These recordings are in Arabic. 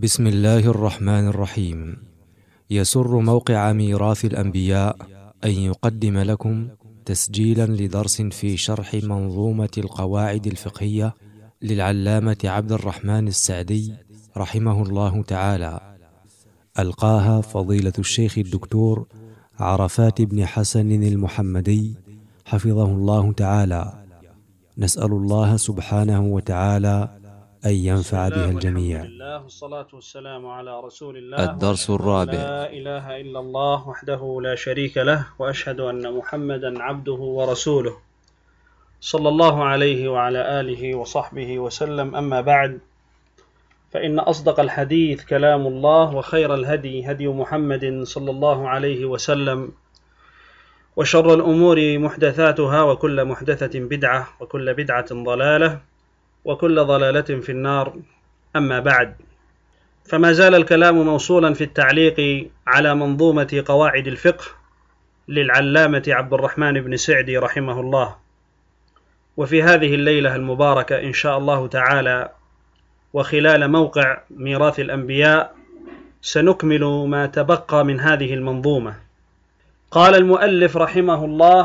بسم الله الرحمن الرحيم. يسر موقع ميراث الأنبياء أن يقدم لكم تسجيلا لدرس في شرح منظومة القواعد الفقهية للعلامة عبد الرحمن السعدي رحمه الله تعالى، ألقاها فضيلة الشيخ الدكتور عرفات بن حسن المحمدي حفظه الله تعالى. نسأل الله سبحانه وتعالى أن ينفع بها الجميع. الحمد لله والصلاة والسلام على رسول الله. الدرس الرابع. لا إله إلا الله وحده لا شريك له، وأشهد أن محمدا عبده ورسوله صلى الله عليه وعلى آله وصحبه وسلم. أما بعد، فإن أصدق الحديث كلام الله، وخير الهدي هدي محمد صلى الله عليه وسلم، وشر الأمور محدثاتها، وكل محدثة بدعة، وكل بدعة ضلالة، وكل ضلالة في النار. أما بعد، فما زال الكلام موصولا في التعليق على منظومة قواعد الفقه للعلامة عبد الرحمن بن سعدي رحمه الله. وفي هذه الليلة المباركة إن شاء الله تعالى، وخلال موقع ميراث الأنبياء، سنكمل ما تبقى من هذه المنظومة. قال المؤلف رحمه الله: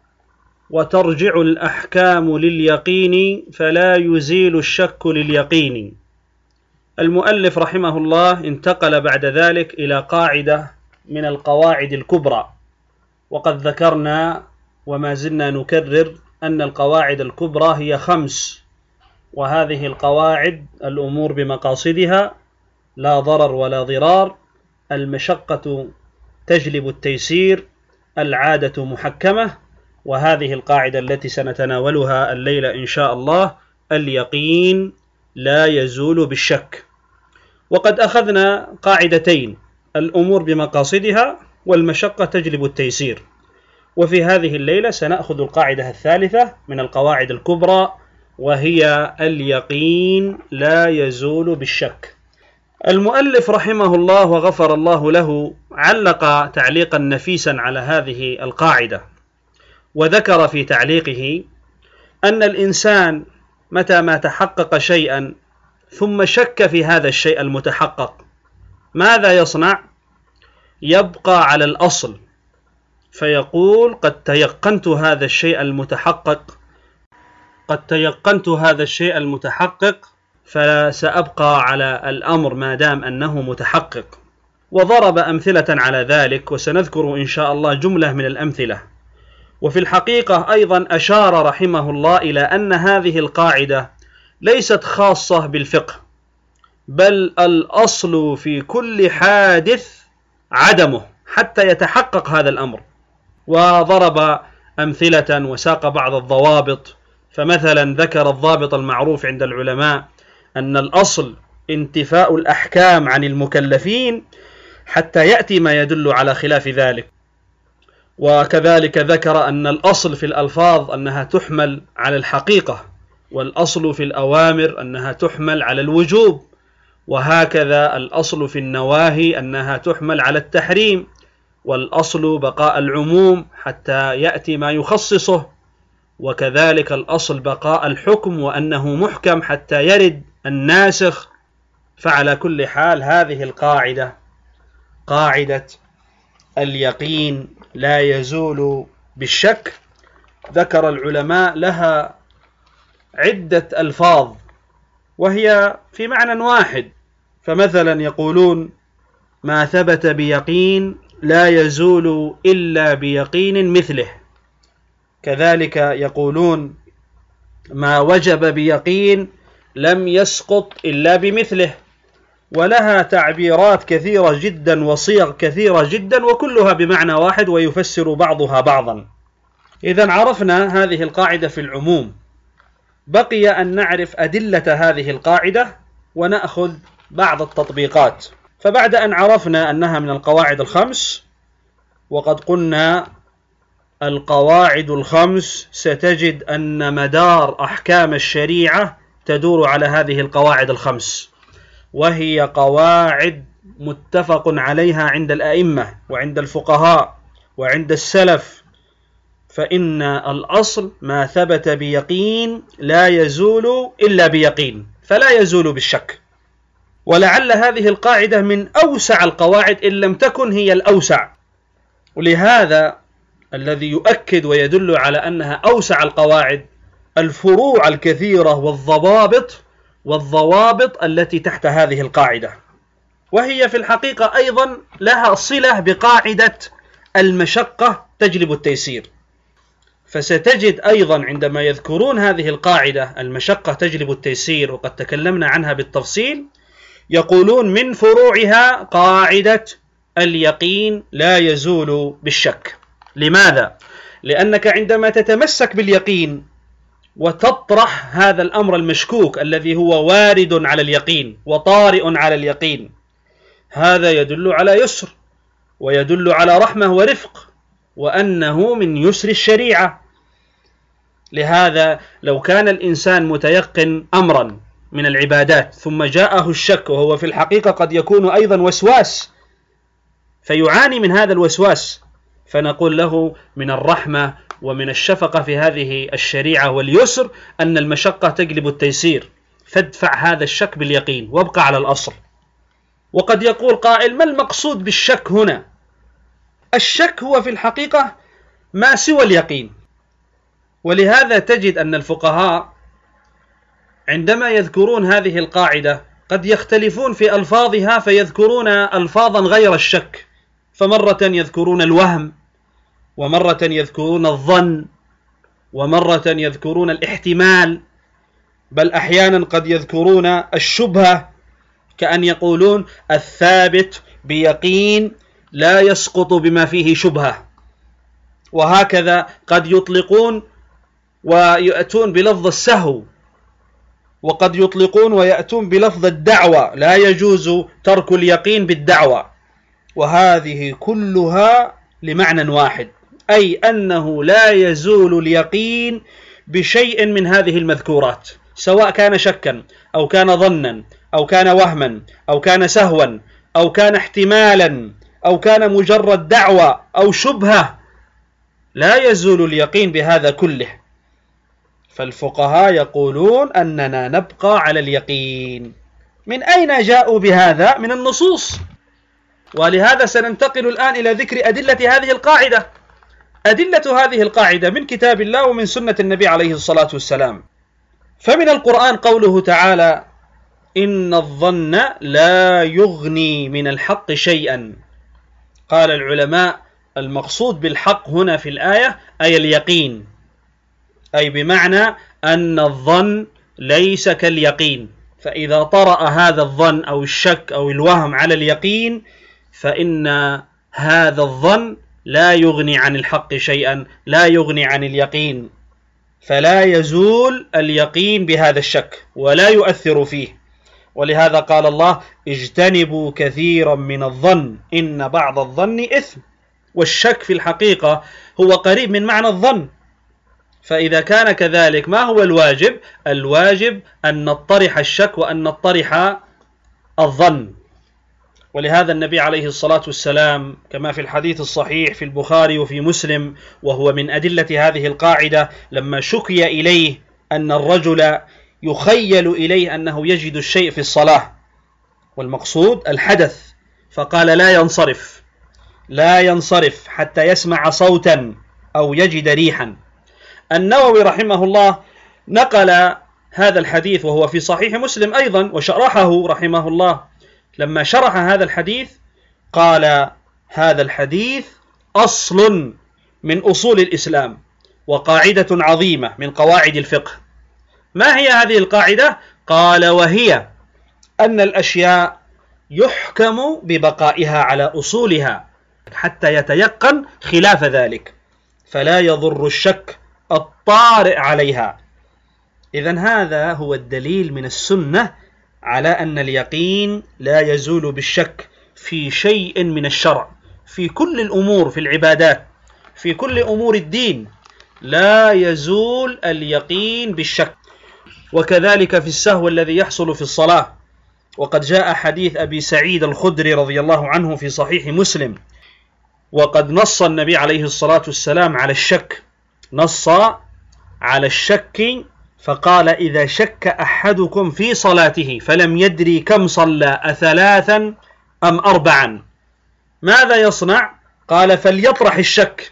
وترجع الأحكام لليقين فلا يزيل الشك لليقين. المؤلف رحمه الله انتقل بعد ذلك إلى قاعدة من القواعد الكبرى، وقد ذكرنا وما زلنا نكرر أن القواعد الكبرى هي 5، وهذه القواعد: الأمور بمقاصدها، لا ضرر ولا ضرار، المشقة تجلب التيسير، العادة محكمة. وهذه القاعدة التي سنتناولها الليلة إن شاء الله: اليقين لا يزول بالشك. وقد أخذنا قاعدتين: الأمور بمقاصدها، والمشقة تجلب التيسير. وفي هذه الليلة سنأخذ القاعدة الثالثة من القواعد الكبرى، وهي اليقين لا يزول بالشك. المؤلف رحمه الله وغفر الله له علق تعليقا نفيسا على هذه القاعدة، وذكر في تعليقه أن الإنسان متى ما تحقق شيئا ثم شك في هذا الشيء المتحقق، ماذا يصنع؟ يبقى على الأصل، فيقول: قد تيقنت هذا الشيء المتحقق، فسأبقى على الأمر ما دام أنه متحقق. وضرب أمثلة على ذلك، وسنذكر إن شاء الله جملة من الأمثلة. وفي الحقيقة أيضا أشار رحمه الله إلى أن هذه القاعدة ليست خاصة بالفقه، بل الأصل في كل حادث عدمه حتى يتحقق هذا الأمر. وضرب أمثلة وساق بعض الضوابط، فمثلا ذكر الضابط المعروف عند العلماء أن الأصل انتفاء الأحكام عن المكلفين حتى يأتي ما يدل على خلاف ذلك. وكذلك ذكر أن الأصل في الألفاظ أنها تحمل على الحقيقة، والأصل في الأوامر أنها تحمل على الوجوب، وهكذا الأصل في النواهي أنها تحمل على التحريم، والأصل بقاء العموم حتى يأتي ما يخصصه، وكذلك الأصل بقاء الحكم وأنه محكم حتى يرد الناسخ. فعلى كل حال هذه القاعدة، قاعدة اليقين لا يزول بالشك، ذكر العلماء لها عدة ألفاظ وهي في معنى واحد. فمثلا يقولون: ما ثبت بيقين لا يزول إلا بيقين مثله. كذلك يقولون: ما وجب بيقين لم يسقط إلا بمثله. ولها تعبيرات كثيرة جدا وصيغ كثيرة جدا، وكلها بمعنى واحد ويفسر بعضها بعضا. إذن عرفنا هذه القاعدة في العموم، بقي أن نعرف أدلة هذه القاعدة ونأخذ بعض التطبيقات. فبعد أن عرفنا أنها من القواعد 5، وقد قلنا القواعد 5 ستجد أن مدار أحكام الشريعة تدور على هذه القواعد 5، وهي قواعد متفق عليها عند الأئمة وعند الفقهاء وعند السلف. فإن الأصل ما ثبت بيقين لا يزول إلا بيقين، فلا يزول بالشك. ولعل هذه القاعدة من أوسع القواعد إن لم تكن هي الأوسع، ولهذا الذي يؤكد ويدل على أنها أوسع القواعد الفروع الكثيرة والضوابط التي تحت هذه القاعدة، وهي في الحقيقة أيضا لها صلة بقاعدة المشقة تجلب التيسير. فستجد أيضا عندما يذكرون هذه القاعدة المشقة تجلب التيسير، وقد تكلمنا عنها بالتفصيل، يقولون من فروعها قاعدة اليقين لا يزول بالشك. لماذا؟ لأنك عندما تتمسك باليقين وتطرح هذا الأمر المشكوك الذي هو وارد على اليقين وطارئ على اليقين، هذا يدل على يسر ويدل على رحمة ورفق، وأنه من يسر الشريعة. لهذا لو كان الإنسان متيقن أمرا من العبادات ثم جاءه الشك، وهو في الحقيقة قد يكون أيضا وسواس فيعاني من هذا الوسواس، فنقول له من الرحمة ومن الشفقة في هذه الشريعة واليسر أن المشقة تجلب التيسير، فادفع هذا الشك باليقين وابقى على الأصل. وقد يقول قائل: ما المقصود بالشك هنا؟ الشك هو في الحقيقة ما سوى اليقين. ولهذا تجد أن الفقهاء عندما يذكرون هذه القاعدة قد يختلفون في ألفاظها، فيذكرون ألفاظا غير الشك، فمرة يذكرون الوهم، ومرة يذكرون الظن، ومرة يذكرون الاحتمال، بل أحيانا قد يذكرون الشبهة، كأن يقولون الثابت بيقين لا يسقط بما فيه شبهة. وهكذا قد يطلقون ويأتون بلفظ السهو، وقد يطلقون ويأتون بلفظ الدعوة، لا يجوز ترك اليقين بالدعوة. وهذه كلها لمعنى واحد، أي أنه لا يزول اليقين بشيء من هذه المذكورات، سواء كان شكا أو كان ظنا أو كان وهما أو كان سهوا أو كان احتمالا أو كان مجرد دعوة أو شبهة، لا يزول اليقين بهذا كله. فالفقهاء يقولون أننا نبقى على اليقين. من أين جاءوا بهذا؟ من النصوص. ولهذا سننتقل الآن إلى ذكر أدلة هذه القاعدة. أدلة هذه القاعدة من كتاب الله ومن سنة النبي عليه الصلاة والسلام. فمن القرآن قوله تعالى: إن الظن لا يغني من الحق شيئا. قال العلماء: المقصود بالحق هنا في الآية أي اليقين، أي بمعنى أن الظن ليس كاليقين، فإذا طرأ هذا الظن أو الشك أو الوهم على اليقين فإن هذا الظن لا يغني عن الحق شيئا، لا يغني عن اليقين، فلا يزول اليقين بهذا الشك ولا يؤثر فيه. ولهذا قال الله: اجتنبوا كثيرا من الظن إن بعض الظن إثم. والشك في الحقيقة هو قريب من معنى الظن، فإذا كان كذلك ما هو الواجب؟ الواجب أن نطرح الشك وأن نطرح الظن. ولهذا النبي عليه الصلاة والسلام كما في الحديث الصحيح في البخاري وفي مسلم، وهو من أدلة هذه القاعدة، لما شكي إليه أن الرجل يخيل إليه أنه يجد الشيء في الصلاة والمقصود الحدث، فقال: لا ينصرف حتى يسمع صوتا أو يجد ريحا. النووي رحمه الله نقل هذا الحديث وهو في صحيح مسلم أيضا، وشرحه رحمه الله. لما شرح هذا الحديث قال: هذا الحديث أصل من أصول الإسلام وقاعدة عظيمة من قواعد الفقه. ما هي هذه القاعدة؟ قال: وهي أن الأشياء يحكم ببقائها على أصولها حتى يتيقن خلاف ذلك، فلا يضر الشك الطارئ عليها. إذن هذا هو الدليل من السنة على أن اليقين لا يزول بالشك في شيء من الشرع، في كل الأمور، في العبادات، في كل أمور الدين لا يزول اليقين بالشك. وكذلك في السهو الذي يحصل في الصلاة، وقد جاء حديث أبي سعيد الخدري رضي الله عنه في صحيح مسلم، وقد نص النبي عليه الصلاة والسلام على الشك، نص على الشك فقال: إذا شك أحدكم في صلاته فلم يدري كم صلى أثلاثا أم أربعا ماذا يصنع؟ قال: فليطرح الشك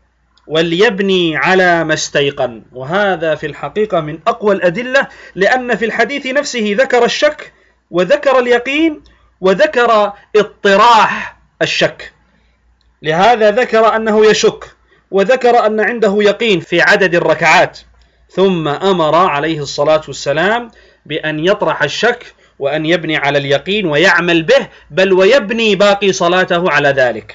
وليبني على ما استيقن. وهذا في الحقيقة من أقوى الأدلة، لأن في الحديث نفسه ذكر الشك وذكر اليقين وذكر اطراح الشك، لهذا ذكر أنه يشك وذكر أن عنده يقين في عدد الركعات، ثم أمر عليه الصلاة والسلام بأن يطرح الشك وأن يبني على اليقين ويعمل به، بل ويبني باقي صلاته على ذلك.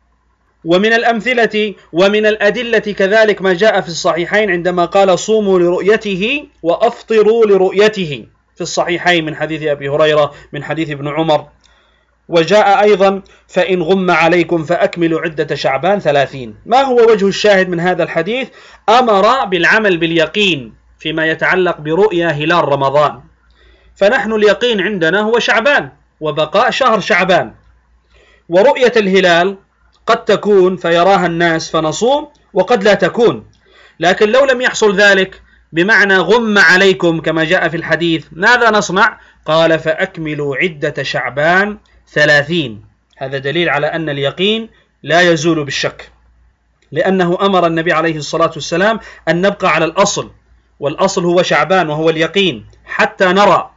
ومن الأمثلة ومن الأدلة كذلك ما جاء في الصحيحين عندما قال: صوموا لرؤيته وأفطروا لرؤيته، في الصحيحين من حديث أبي هريرة من حديث ابن عمر. وجاء أيضا: فإن غم عليكم فأكملوا عدة شعبان 30. ما هو وجه الشاهد من هذا الحديث؟ أمر بالعمل باليقين فيما يتعلق برؤيا هلال رمضان، فنحن اليقين عندنا هو شعبان وبقاء شهر شعبان، ورؤية الهلال قد تكون فيراها الناس فنصوم وقد لا تكون، لكن لو لم يحصل ذلك بمعنى غم عليكم كما جاء في الحديث ماذا نصنع؟ قال: فأكملوا عدة شعبان 30. هذا دليل على أن اليقين لا يزول بالشك، لأنه أمر النبي عليه الصلاة والسلام أن نبقى على الأصل، والأصل هو شعبان وهو اليقين حتى نرى،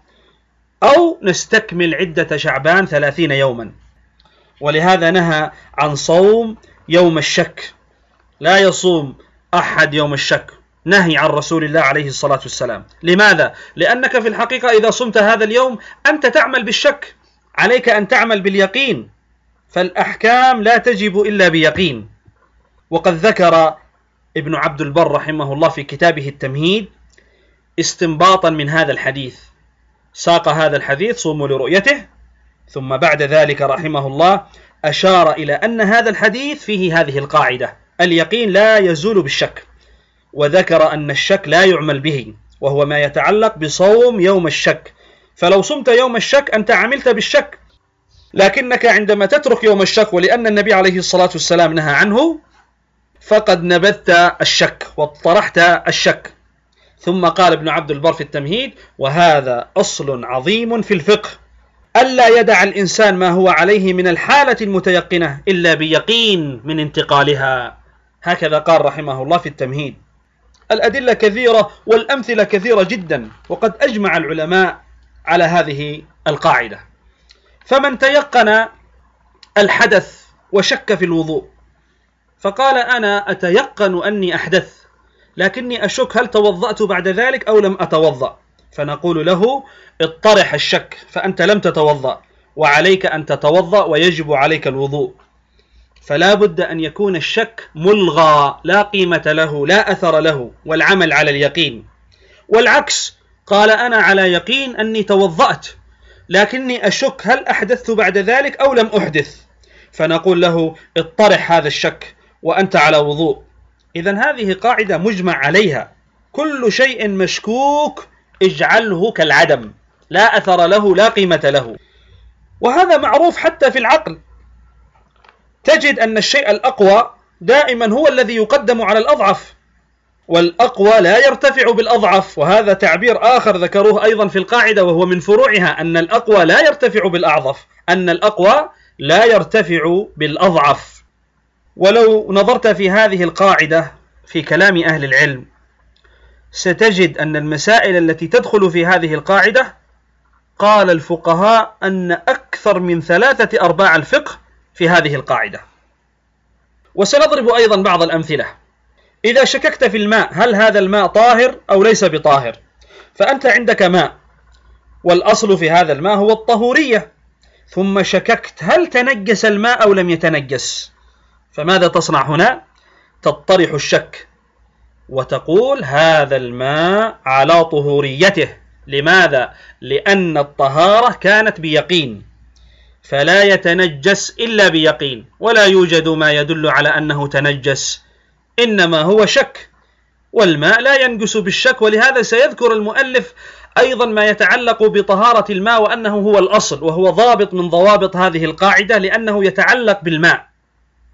أو نستكمل عدة شعبان 30 يوما. ولهذا نهى عن صوم يوم الشك، لا يصوم أحد يوم الشك، نهي عن رسول الله عليه الصلاة والسلام. لماذا؟ لأنك في الحقيقة إذا صمت هذا اليوم أنت تعمل بالشك، عليك أن تعمل باليقين، فالأحكام لا تجب إلا بيقين. وقد ذكر ابن عبد البر رحمه الله في كتابه التمهيد استنباطا من هذا الحديث، ساق هذا الحديث صوموا لرؤيته، ثم بعد ذلك رحمه الله أشار إلى أن هذا الحديث فيه هذه القاعدة: اليقين لا يزول بالشك، وذكر أن الشك لا يعمل به، وهو ما يتعلق بصوم يوم الشك. فلو صمت يوم الشك أنت عملت بالشك، لكنك عندما تترك يوم الشك ولأن النبي عليه الصلاة والسلام نهى عنه فقد نبذت الشك واطرحت الشك. ثم قال ابن عبد البر في التمهيد: وهذا أصل عظيم في الفقه، ألا يدع الإنسان ما هو عليه من الحالة المتيقنة إلا بيقين من انتقالها. هكذا قال رحمه الله في التمهيد. الأدلة كثيرة والأمثلة كثيرة جدا، وقد أجمع العلماء على هذه القاعدة. فمن تيقن الحدث وشك في الوضوء فقال: أنا أتيقن أني أحدث لكني أشك هل توضأت بعد ذلك أو لم أتوضأ، فنقول له: اطرح الشك، فأنت لم تتوضأ وعليك أن تتوضأ ويجب عليك الوضوء. فلا بد أن يكون الشك ملغى لا قيمة له لا أثر له، والعمل على اليقين. والعكس، قال: أنا على يقين أني توضأت لكني أشك هل أحدثت بعد ذلك أو لم أحدث، فنقول له: اطرح هذا الشك وأنت على وضوء. إذن هذه قاعدة مجمع عليها، كل شيء مشكوك اجعله كالعدم، لا أثر له لا قيمة له. وهذا معروف حتى في العقل، تجد أن الشيء الأقوى دائما هو الذي يقدم على الأضعف، والأقوى لا يرتفع بالأضعف. وهذا تعبير آخر ذكروه أيضا في القاعدة وهو من فروعها، أن الأقوى لا يرتفع بالأضعف، أن الأقوى لا يرتفع بالأضعف. ولو نظرت في هذه القاعدة في كلام أهل العلم ستجد أن المسائل التي تدخل في هذه القاعدة قال الفقهاء أن أكثر من 3/4 الفقه في هذه القاعدة. وسنضرب أيضا بعض الأمثلة. إذا شككت في الماء هل هذا الماء طاهر أو ليس بطاهر، فأنت عندك ماء والأصل في هذا الماء هو الطهورية، ثم شككت هل تنجس الماء أو لم يتنجس، فماذا تصنع هنا؟ تطرح الشك وتقول: هذا الماء على طهوريته. لماذا؟ لأن الطهارة كانت بيقين، فلا يتنجس إلا بيقين، ولا يوجد ما يدل على أنه تنجس، إنما هو شك، والماء لا ينجس بالشك. ولهذا سيذكر المؤلف أيضا ما يتعلق بطهارة الماء، وأنه هو الأصل وهو ضابط من ضوابط هذه القاعدة لأنه يتعلق بالماء.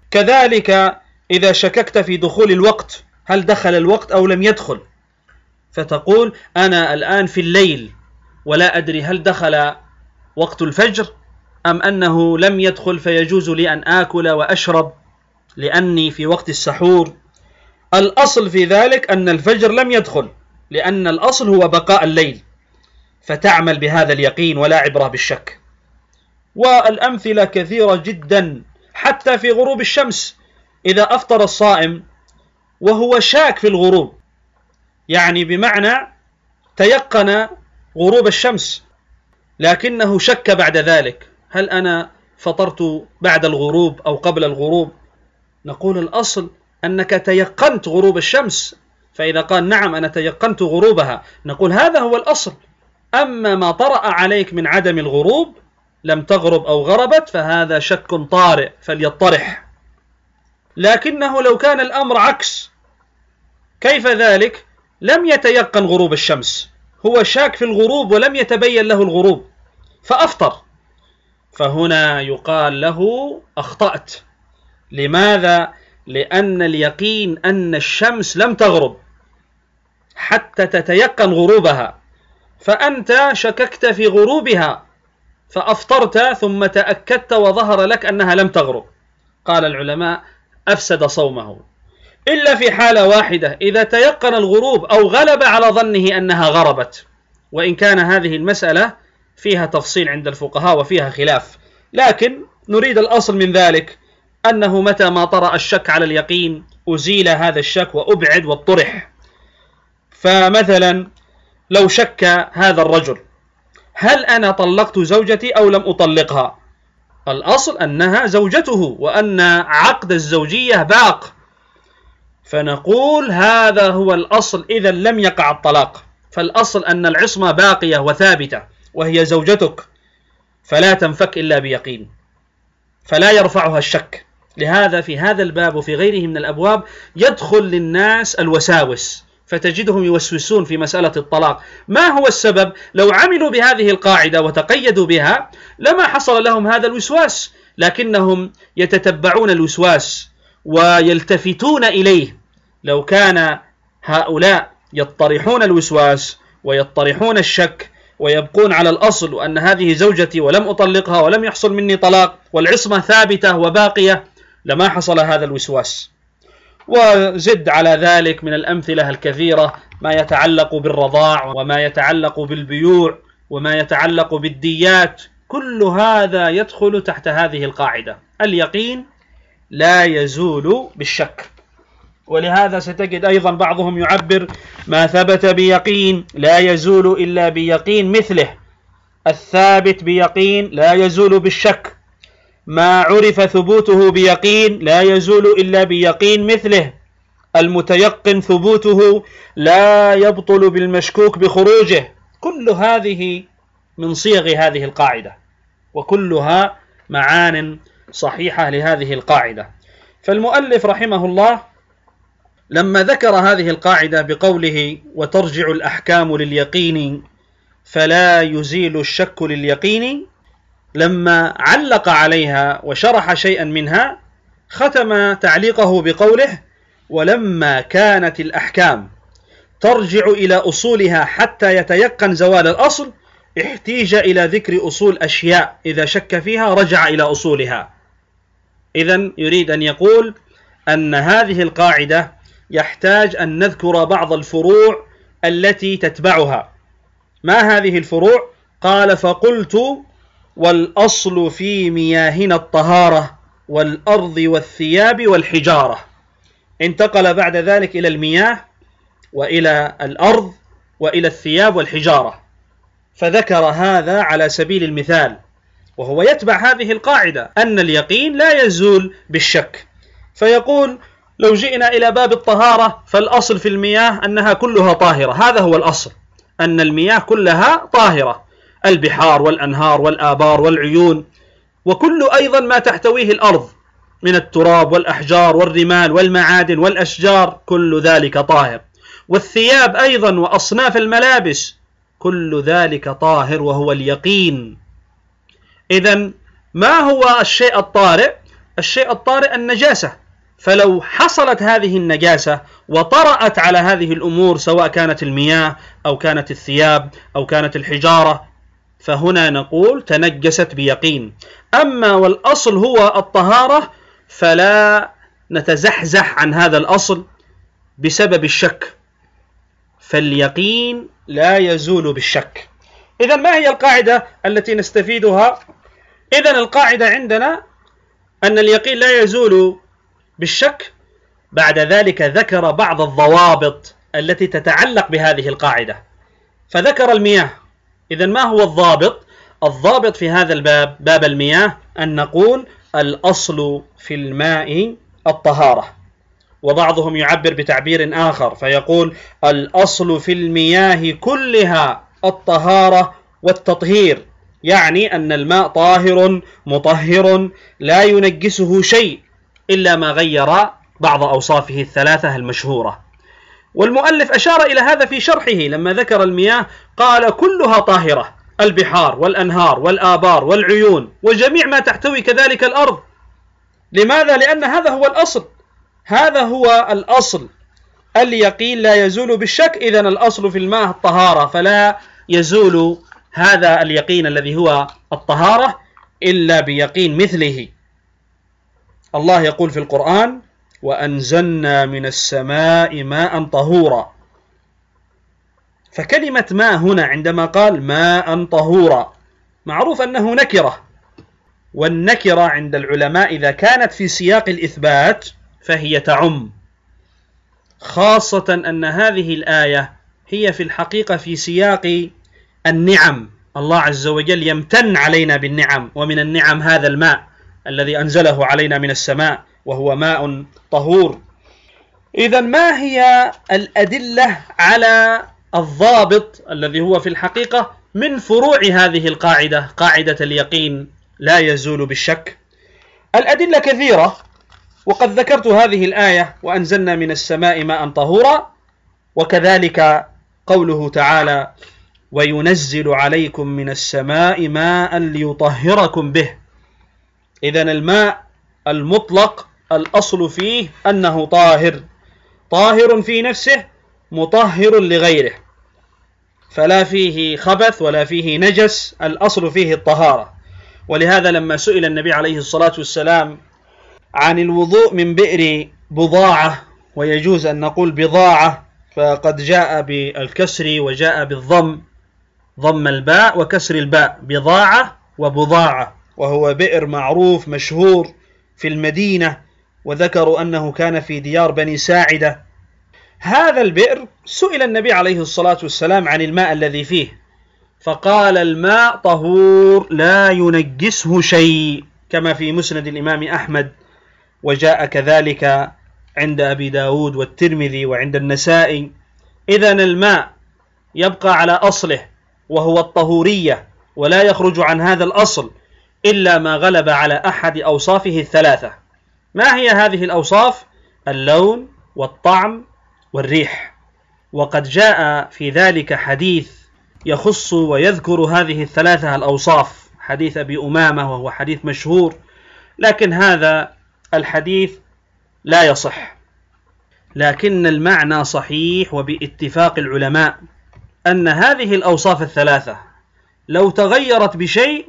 كذلك إذا شككت في دخول الوقت، هل دخل الوقت أو لم يدخل، فتقول أنا الآن في الليل ولا أدري هل دخل وقت الفجر أم أنه لم يدخل فيجوز لي أن آكل وأشرب لأني في وقت السحور. الأصل في ذلك أن الفجر لم يدخل، لأن الأصل هو بقاء الليل، فتعمل بهذا اليقين ولا عبرة بالشك. والأمثلة كثيرة جدا، حتى في غروب الشمس إذا أفطر الصائم وهو شاك في الغروب، يعني بمعنى تيقن غروب الشمس لكنه شك بعد ذلك، هل أنا فطرت بعد الغروب أو قبل الغروب؟ نقول الأصل أنك تيقنت غروب الشمس، فإذا قال نعم أنا تيقنت غروبها نقول هذا هو الأصل. أما ما طرأ عليك من عدم الغروب، لم تغرب أو غربت، فهذا شك طارئ فليطرح. لكنه لو كان الأمر عكس، كيف ذلك؟ لم يتيقن غروب الشمس، هو شاك في الغروب ولم يتبين له الغروب فأفطر، فهنا يقال له أخطأت. لماذا؟ لأن اليقين أن الشمس لم تغرب حتى تتيقن غروبها، فأنت شككت في غروبها فأفطرت ثم تأكدت وظهر لك أنها لم تغرب. قال العلماء أفسد صومه، إلا في حالة واحدة، إذا تيقن الغروب أو غلب على ظنه أنها غربت، وإن كان هذه المسألة فيها تفصيل عند الفقهاء وفيها خلاف، لكن نريد الأصل من ذلك أنه متى ما طرأ الشك على اليقين أزيل هذا الشك وأبعد واطرح. فمثلا لو شك هذا الرجل هل أنا طلقت زوجتي أو لم أطلقها؟ الأصل أنها زوجته وأن عقد الزوجية باق، فنقول هذا هو الأصل إذا لم يقع الطلاق، فالأصل أن العصمة باقية وثابتة وهي زوجتك، فلا تنفك إلا بيقين، فلا يرفعها الشك. لهذا في هذا الباب وفي غيره من الأبواب يدخل للناس الوساوس، فتجدهم يوسوسون في مسألة الطلاق. ما هو السبب؟ لو عملوا بهذه القاعدة وتقيدوا بها لما حصل لهم هذا الوسواس، لكنهم يتتبعون الوسواس ويلتفتون إليه. لو كان هؤلاء يطرحون الوسواس ويطرحون الشك ويبقون على الأصل وأن هذه زوجتي ولم أطلقها ولم يحصل مني طلاق والعصمة ثابتة وباقية، لما حصل هذا الوسواس. وزد على ذلك من الأمثلة الكثيرة ما يتعلق بالرضاع وما يتعلق بالبيوع وما يتعلق بالديات، كل هذا يدخل تحت هذه القاعدة، اليقين لا يزول بالشك. ولهذا ستجد أيضا بعضهم يعبر ما ثبت بيقين لا يزول إلا بيقين مثله، الثابت بيقين لا يزول بالشك، ما عرف ثبوته بيقين لا يزول إلا بيقين مثله، المتيقن ثبوته لا يبطل بالمشكوك بخروجه. كل هذه من صيغ هذه القاعدة، وكلها معان صحيحة لهذه القاعدة. فالمؤلف رحمه الله لما ذكر هذه القاعدة بقوله وترجع الأحكام لليقين فلا يزيل الشك لليقين، لما علق عليها وشرح شيئا منها ختم تعليقه بقوله ولما كانت الأحكام ترجع إلى أصولها حتى يتيقن زوال الأصل احتيج إلى ذكر أصول أشياء إذا شك فيها رجع إلى أصولها. إذن يريد أن يقول أن هذه القاعدة يحتاج أن نذكر بعض الفروع التي تتبعها. ما هذه الفروع؟ قال فقلت والأصل في مياهنا الطهارة والأرض والثياب والحجارة. انتقل بعد ذلك إلى المياه وإلى الأرض وإلى الثياب والحجارة، فذكر هذا على سبيل المثال، وهو يتبع هذه القاعدة أن اليقين لا يزول بالشك. فيقول لو جئنا إلى باب الطهارة فالأصل في المياه أنها كلها طاهرة، هذا هو الأصل، أن المياه كلها طاهرة، البحار والأنهار والآبار والعيون، وكل أيضا ما تحتويه الأرض من التراب والأحجار والرمال والمعادن والأشجار، كل ذلك طاهر، والثياب أيضا وأصناف الملابس كل ذلك طاهر وهو اليقين. إذن ما هو الشيء الطارئ؟ الشيء الطارئ النجاسة، فلو حصلت هذه النجاسة وطرأت على هذه الأمور سواء كانت المياه أو كانت الثياب أو كانت الحجارة، فهنا نقول تنجست بيقين. أما والأصل هو الطهارة فلا نتزحزح عن هذا الأصل بسبب الشك، فاليقين لا يزول بالشك. إذن ما هي القاعدة التي نستفيدها؟ إذن القاعدة عندنا أن اليقين لا يزول بالشك. بعد ذلك ذكر بعض الضوابط التي تتعلق بهذه القاعدة، فذكر المياه. إذن ما هو الضابط؟ الضابط في هذا الباب، باب المياه، أن نقول الأصل في الماء الطهارة. وبعضهم يعبر بتعبير آخر فيقول الأصل في المياه كلها الطهارة والتطهير، يعني أن الماء طاهر مطهر لا ينجسه شيء إلا ما غير بعض أوصافه الثلاثة المشهورة. والمؤلف أشار إلى هذا في شرحه لما ذكر المياه، قال كلها طاهرة، البحار والأنهار والآبار والعيون وجميع ما تحتوي كذلك الأرض. لماذا؟ لأن هذا هو الأصل، هذا هو الأصل. اليقين لا يزول بالشك، إذن الأصل في الماء الطهارة، فلا يزول هذا اليقين الذي هو الطهارة إلا بيقين مثله. الله يقول في القرآن وأنزلنا من السماء ماء طهورا. فكلمة ماء هنا عندما قال ماء طهورا معروف أنه نكرة، والنكرة عند العلماء إذا كانت في سياق الإثبات فهي تعم، خاصة أن هذه الآية هي في الحقيقة في سياق النعم. الله عز وجل يمتن علينا بالنعم، ومن النعم هذا الماء الذي أنزله علينا من السماء وهو ماء طهور. إذن ما هي الأدلة على الضابط الذي هو في الحقيقة من فروع هذه القاعدة، قاعدة اليقين لا يزول بالشك؟ الأدلة كثيرة، وقد ذكرت هذه الآية وأنزلنا من السماء ماء طهورا، وكذلك قوله تعالى وينزل عليكم من السماء ماء ليطهركم به. إذن الماء المطلق الأصل فيه أنه طاهر، طاهر في نفسه مطهر لغيره، فلا فيه خبث ولا فيه نجس، الأصل فيه الطهارة. ولهذا لما سئل النبي عليه الصلاة والسلام عن الوضوء من بئر بضاعة، ويجوز أن نقول بضاعة فقد جاء بالكسر وجاء بالضم، ضم الباء وكسر الباء، بضاعة وبضاعة، وهو بئر معروف مشهور في المدينة، وذكروا أنه كان في ديار بني ساعدة. هذا البئر سئل النبي عليه الصلاة والسلام عن الماء الذي فيه، فقال الماء طهور لا ينجسه شيء، كما في مسند الإمام أحمد، وجاء كذلك عند أبي داود والترمذي وعند النسائي. إذن الماء يبقى على أصله وهو الطهورية، ولا يخرج عن هذا الأصل إلا ما غلب على أحد أوصافه الثلاثة. ما هي هذه الأوصاف؟ اللون والطعم والريح. وقد جاء في ذلك حديث يخص ويذكر هذه الثلاثة الأوصاف، حديث أبي أمامة، وهو حديث مشهور، لكن هذا الحديث لا يصح، لكن المعنى صحيح وباتفاق العلماء أن هذه الأوصاف الثلاثة لو تغيرت بشيء،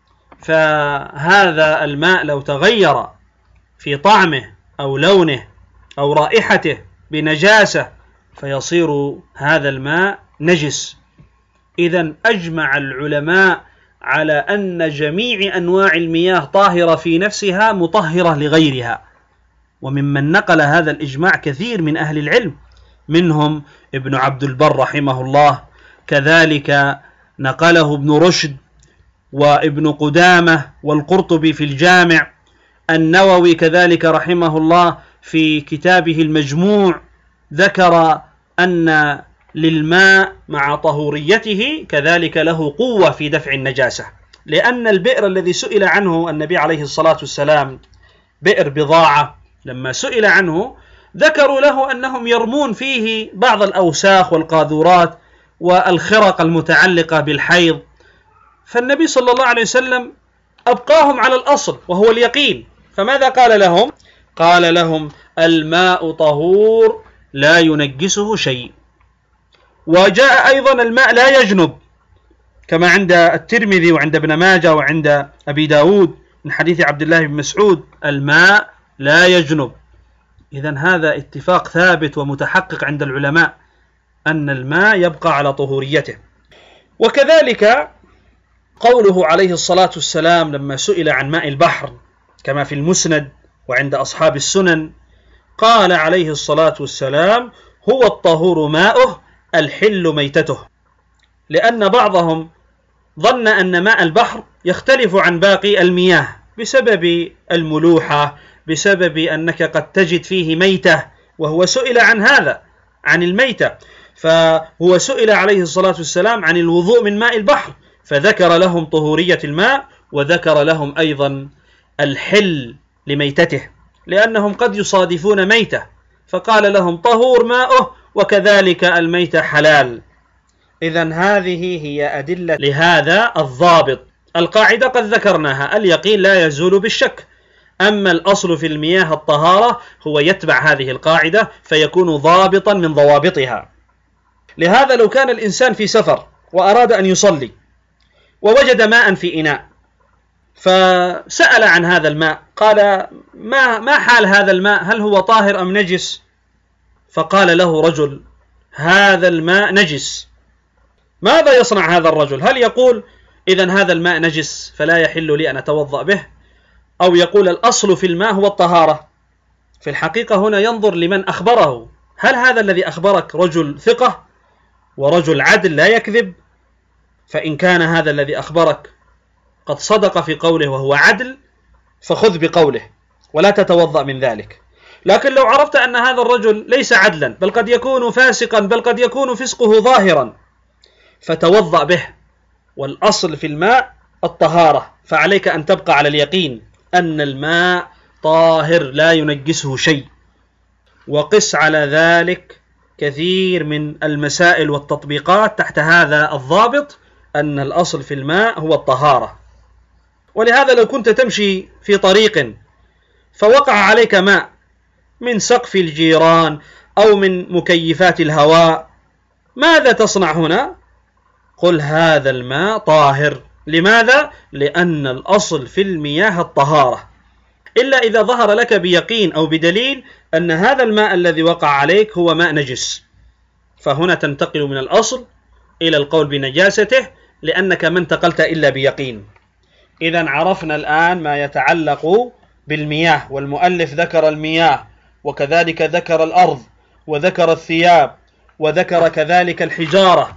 فهذا الماء لو تغير في طعمه أو لونه أو رائحته بنجاسة فيصير هذا الماء نجس. إذن أجمع العلماء على أن جميع أنواع المياه طاهرة في نفسها مطهرة لغيرها، وممن نقل هذا الإجماع كثير من أهل العلم، منهم ابن عبد البر رحمه الله، كذلك نقله ابن رشد وابن قدامة والقرطبي في الجامع، النووي كذلك رحمه الله في كتابه المجموع ذكر أن للماء مع طهوريته كذلك له قوة في دفع النجاسة، لأن البئر الذي سئل عنه النبي عليه الصلاة والسلام بئر بضاعة، لما سئل عنه ذكروا له أنهم يرمون فيه بعض الأوساخ والقاذورات والخرق المتعلقة بالحيض، فالنبي صلى الله عليه وسلم أبقاهم على الأصل وهو اليقين، فماذا قال لهم؟ قال لهم: الماء طهور لا ينجسه شيء. وجاء أيضا الماء لا يجنب، كما عند الترمذي وعند ابن ماجه وعند أبي داود من حديث عبد الله بن مسعود: الماء لا يجنب. إذن هذا اتفاق ثابت ومتحقق عند العلماء أن الماء يبقى على طهوريته. وكذلك قوله عليه الصلاة والسلام لما سئل عن ماء البحر كما في المسند وعند أصحاب السنن، قال عليه الصلاة والسلام: هو الطهور ماؤه الحل ميتته. لأن بعضهم ظن أن ماء البحر يختلف عن باقي المياه بسبب الملوحة، بسبب أنك قد تجد فيه ميتة، وهو سئل عن هذا، عن الميتة، فهو سئل عليه الصلاة والسلام عن الوضوء من ماء البحر، فذكر لهم طهورية الماء وذكر لهم أيضا الحل لميتته، لأنهم قد يصادفون ميتة، فقال لهم: طهور ماؤه وكذلك الميتة حلال. إذن هذه هي أدلة لهذا الضابط. القاعدة قد ذكرناها: اليقين لا يزول بالشك، أما الأصل في المياه الطهارة هو يتبع هذه القاعدة فيكون ضابطا من ضوابطها. لهذا لو كان الإنسان في سفر وأراد أن يصلي ووجد ماء في إناء، فسأل عن هذا الماء، قال: ما حال هذا الماء؟ هل هو طاهر أم نجس؟ فقال له رجل: هذا الماء نجس. ماذا يصنع هذا الرجل؟ هل يقول: إذن هذا الماء نجس فلا يحل لي أن أتوضأ به؟ أو يقول الأصل في الماء هو الطهارة؟ في الحقيقة هنا ينظر لمن أخبره، هل هذا الذي أخبرك رجل ثقة ورجل عدل لا يكذب؟ فإن كان هذا الذي أخبرك قد صدق في قوله وهو عدل فخذ بقوله ولا تتوضأ من ذلك. لكن لو عرفت أن هذا الرجل ليس عدلا، بل قد يكون فاسقا، بل قد يكون فسقه ظاهرا، فتوضأ به، والأصل في الماء الطهارة، فعليك أن تبقى على اليقين أن الماء طاهر لا ينجسه شيء. وقس على ذلك كثير من المسائل والتطبيقات تحت هذا الضابط أن الأصل في الماء هو الطهارة. ولهذا لو كنت تمشي في طريق فوقع عليك ماء من سقف الجيران أو من مكيفات الهواء، ماذا تصنع هنا؟ قل: هذا الماء طاهر. لماذا؟ لأن الأصل في المياه الطهارة، إلا إذا ظهر لك بيقين أو بدليل أن هذا الماء الذي وقع عليك هو ماء نجس، فهنا تنتقل من الأصل إلى القول بنجاسته، لأنك ما انتقلت إلا بيقين. إذن عرفنا الآن ما يتعلق بالمياه، والمؤلف ذكر المياه وكذلك ذكر الأرض وذكر الثياب وذكر كذلك الحجارة،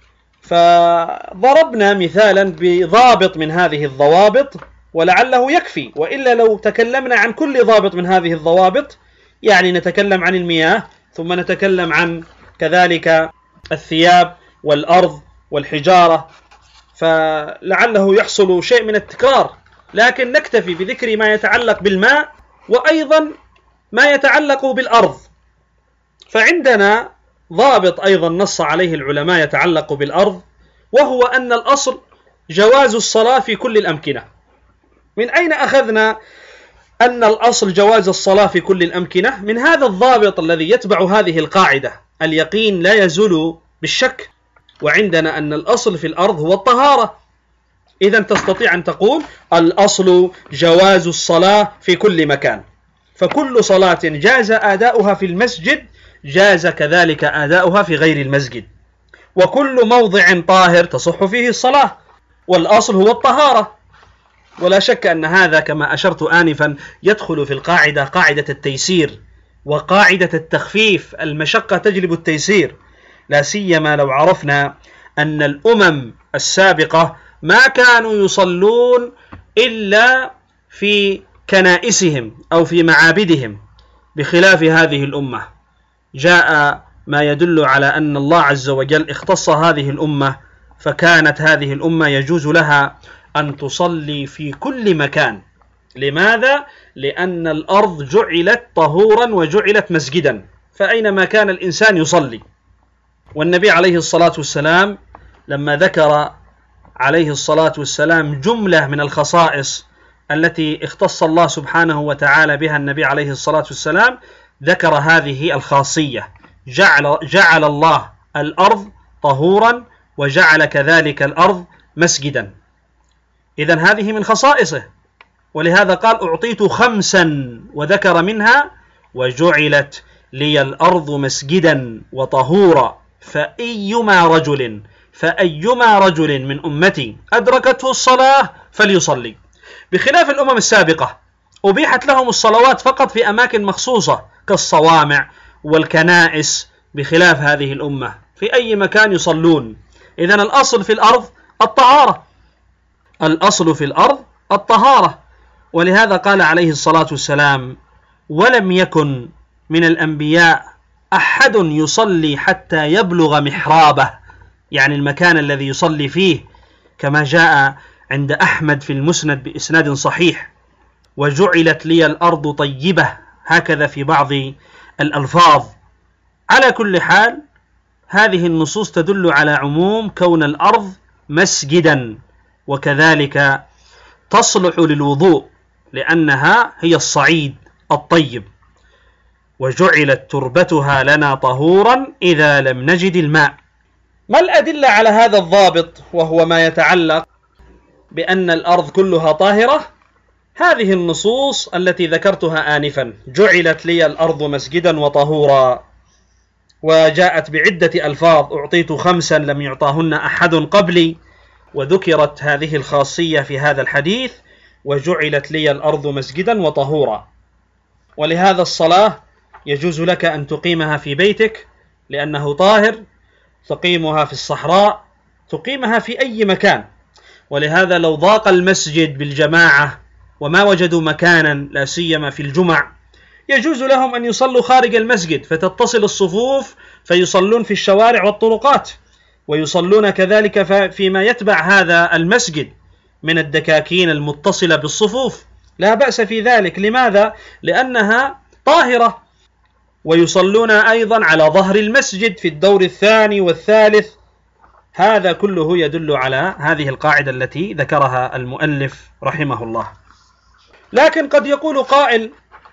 فضربنا مثالا بضابط من هذه الضوابط ولعله يكفي، وإلا لو تكلمنا عن كل ضابط من هذه الضوابط، يعني نتكلم عن المياه ثم نتكلم عن كذلك الثياب والأرض والحجارة، فلعله يحصل شيء من التكرار، لكن نكتفي بذكر ما يتعلق بالماء وأيضا ما يتعلق بالأرض. فعندنا ضابط أيضا نص عليه العلماء يتعلق بالأرض، وهو أن الأصل جواز الصلاة في كل الأمكنة. من أين أخذنا أن الأصل جواز الصلاة في كل الأمكنة؟ من هذا الضابط الذي يتبع هذه القاعدة: اليقين لا يزول بالشك، وعندنا أن الأصل في الأرض هو الطهارة. إذن تستطيع أن تقول الأصل جواز الصلاة في كل مكان، فكل صلاة جاز أداؤها في المسجد جاز كذلك أداؤها في غير المسجد، وكل موضع طاهر تصح فيه الصلاة، والأصل هو الطهارة. ولا شك أن هذا كما أشرت آنفا يدخل في القاعدة، قاعدة التيسير وقاعدة التخفيف، المشقة تجلب التيسير، لا سيما لو عرفنا أن الأمم السابقة ما كانوا يصلون إلا في كنائسهم أو في معابدهم، بخلاف هذه الأمة. جاء ما يدل على أن الله عز وجل اختص هذه الأمة، فكانت هذه الأمة يجوز لها أن تصلي في كل مكان. لماذا؟ لأن الأرض جعلت طهورا وجعلت مسجدا، فأينما كان الإنسان يصلي. والنبي عليه الصلاة والسلام لما ذكر عليه الصلاة والسلام جملة من الخصائص التي اختص الله سبحانه وتعالى بها النبي عليه الصلاة والسلام ذكر هذه الخاصية: جعل الله الأرض طهورا وجعل كذلك الأرض مسجدا. إذن هذه من خصائصه، ولهذا قال: أعطيت 5 وذكر منها: وجعلت لي الأرض مسجدا وطهورا فأيما رجل من أمتي أدركته الصلاة فليصلي. بخلاف الأمم السابقة أبيحت لهم الصلوات فقط في أماكن مخصوصة كالصوامع والكنائس، بخلاف هذه الأمة في أي مكان يصلون. إذن الأصل في الأرض الطهارة. ولهذا قال عليه الصلاة والسلام: ولم يكن من الأنبياء أحد يصلي حتى يبلغ محرابه، يعني المكان الذي يصلي فيه، كما جاء عند أحمد في المسند بإسناد صحيح: وجعلت لي الأرض طيبة، هكذا في بعض الألفاظ. على كل حال هذه النصوص تدل على عموم كون الأرض مسجدا، وكذلك تصلح للوضوء لأنها هي الصعيد الطيب. وجعلت تربتها لنا طهورا إذا لم نجد الماء. ما الأدلة على هذا الضابط، وهو ما يتعلق بأن الأرض كلها طاهرة؟ هذه النصوص التي ذكرتها آنفا: جعلت لي الأرض مسجدا وطهورا، وجاءت بعدة ألفاظ: أعطيت 5 لم يعطاهن أحد قبلي، وذكرت هذه الخاصية في هذا الحديث: وجعلت لي الأرض مسجدا وطهورا. ولهذا الصلاة يجوز لك أن تقيمها في بيتك لأنه طاهر، تقيمها في الصحراء، تقيمها في أي مكان. ولهذا لو ضاق المسجد بالجماعة وما وجدوا مكانا، لا سيما في الجمع، يجوز لهم أن يصلوا خارج المسجد، فتتصل الصفوف فيصلون في الشوارع والطرقات، ويصلون كذلك فيما يتبع هذا المسجد من الدكاكين المتصلة بالصفوف، لا بأس في ذلك. لماذا؟ لأنها طاهرة. ويصلون أيضا على ظهر المسجد في الدور الثاني والثالث. هذا كله يدل على هذه القاعدة التي ذكرها المؤلف رحمه الله. لكن قد يقول قائل: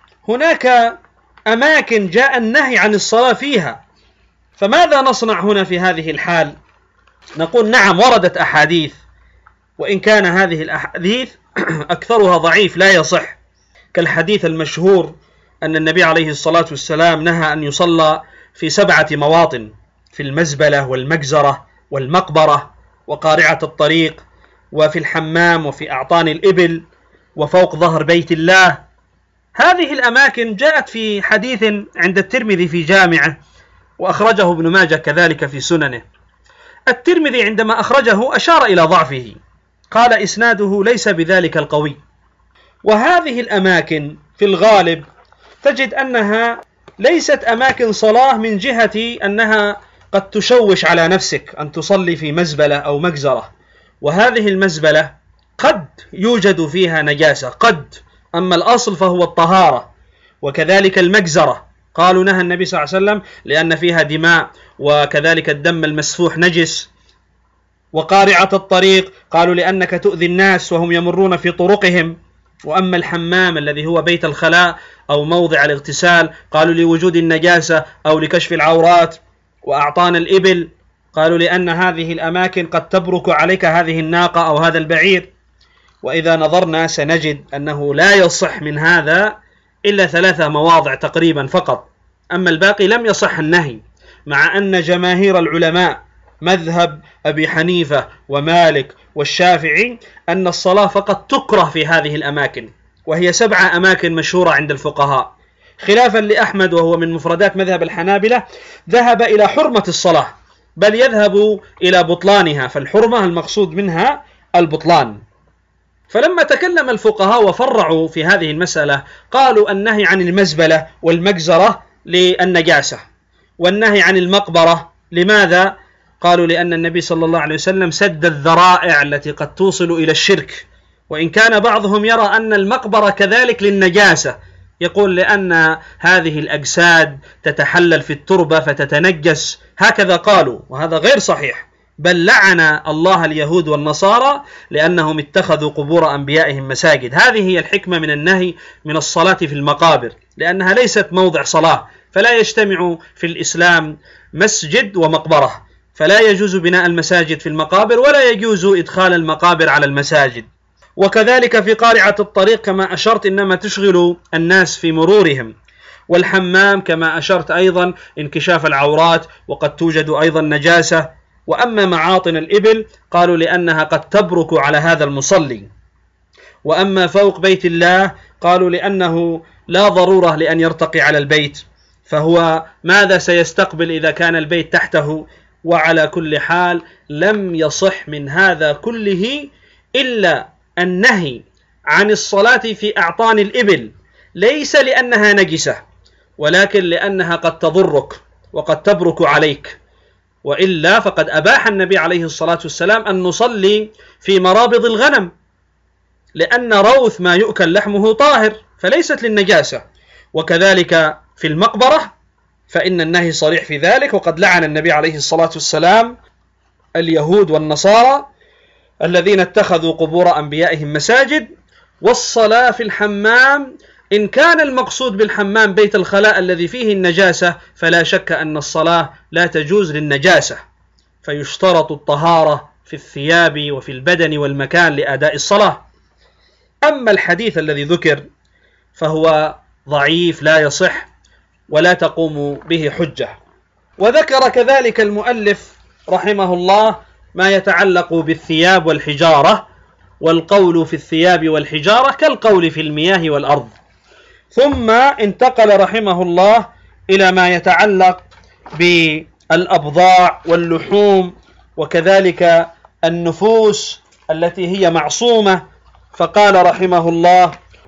هناك أماكن جاء النهي عن الصلاة فيها، فماذا نصنع هنا في هذه الحال؟ نقول: نعم، وردت أحاديث، وإن كان هذه الأحاديث أكثرها ضعيف لا يصح، كالحديث المشهور أن النبي عليه الصلاة والسلام نهى أن يصلى في 7 مواطن: في المزبلة والمجزرة والمقبرة وقارعة الطريق، وفي الحمام، وفي أعطان الإبل، وفوق ظهر بيت الله. هذه الأماكن جاءت في حديث عند الترمذي في جامعه، وأخرجه ابن ماجه كذلك في سننه. الترمذي عندما أخرجه أشار إلى ضعفه، قال: إسناده ليس بذلك القوي. وهذه الأماكن في الغالب تجد أنها ليست أماكن صلاة، من جهة أنها قد تشوش على نفسك أن تصلي في مزبلة أو مجزرة، وهذه المزبلة قد يوجد فيها نجاسة، أما الأصل فهو الطهارة. وكذلك المجزرة، قالوا نهى النبي صلى الله عليه وسلم لأن فيها دماء، وكذلك الدم المسفوح نجس. وقارعة الطريق، قالوا لأنك تؤذي الناس وهم يمرون في طرقهم. وأما الحمام الذي هو بيت الخلاء أو موضع الاغتسال، قالوا لوجود النجاسة أو لكشف العورات. وأعطان الإبل، قالوا لأن هذه الأماكن قد تبرك عليك هذه الناقة أو هذا البعير. وإذا نظرنا سنجد أنه لا يصح من هذا إلا 3 مواضع تقريبا فقط، أما الباقي لم يصح النهي، مع أن جماهير العلماء مذهب أبي حنيفة ومالك والشافعي أن الصلاة فقط تكره في هذه الأماكن، وهي 7 أماكن مشهورة عند الفقهاء، خلافا لأحمد وهو من مفردات مذهب الحنابلة، ذهب إلى حرمة الصلاة، بل يذهب إلى بطلانها، فالحرمة المقصود منها البطلان. فلما تكلم الفقهاء وفرعوا في هذه المسألة، قالوا النهي عن المزبلة والمجزرة للنجاسة، والنهي عن المقبرة لماذا؟ قالوا لأن النبي صلى الله عليه وسلم سد الذرائع التي قد توصل إلى الشرك، وإن كان بعضهم يرى أن المقبرة كذلك للنجاسة، يقول لأن هذه الأجساد تتحلل في التربة فتتنجس، هكذا قالوا، وهذا غير صحيح. بل لعن الله اليهود والنصارى لأنهم اتخذوا قبور أنبيائهم مساجد. هذه هي الحكمة من النهي من الصلاة في المقابر، لأنها ليست موضع صلاة، فلا يجتمع في الإسلام مسجد ومقبرة، فلا يجوز بناء المساجد في المقابر، ولا يجوز إدخال المقابر على المساجد. وكذلك في قارعة الطريق كما أشرت إنما تشغل الناس في مرورهم، والحمام كما أشرت أيضا انكشاف العورات، وقد توجد أيضا نجاسة. وأما معاطن الإبل قالوا لأنها قد تبرك على هذا المصلي. وأما فوق بيت الله قالوا لأنه لا ضرورة لأن يرتقي على البيت، فهو ماذا سيستقبل إذا كان البيت تحته؟ وعلى كل حال لم يصح من هذا كله إلا النهي عن الصلاة في أعطان الإبل، ليس لأنها نجسة، ولكن لأنها قد تضرك وقد تبرك عليك، وإلا فقد أباح النبي عليه الصلاة والسلام أن نصلي في مرابض الغنم، لأن روث ما يؤكل لحمه طاهر فليست للنجاسة. وكذلك في المقبرة فإن النهي صريح في ذلك، وقد لعن النبي عليه الصلاة والسلام اليهود والنصارى الذين اتخذوا قبور أنبيائهم مساجد. والصلاة في الحمام إن كان المقصود بالحمام بيت الخلاء الذي فيه النجاسة فلا شك أن الصلاة لا تجوز للنجاسة، فيشترط الطهارة في الثياب وفي البدن والمكان لأداء الصلاة. أما الحديث الذي ذكر فهو ضعيف لا يصح ولا تقوم به حجة. وذكر كذلك المؤلف رحمه الله ما يتعلق بالثياب والحجارة، والقول في الثياب والحجارة كالقول في المياه والأرض. ثم انتقل رحمه الله إلى ما يتعلق بالأبضاع واللحوم وكذلك النفوس التي هي معصومة، فقال رحمه الله: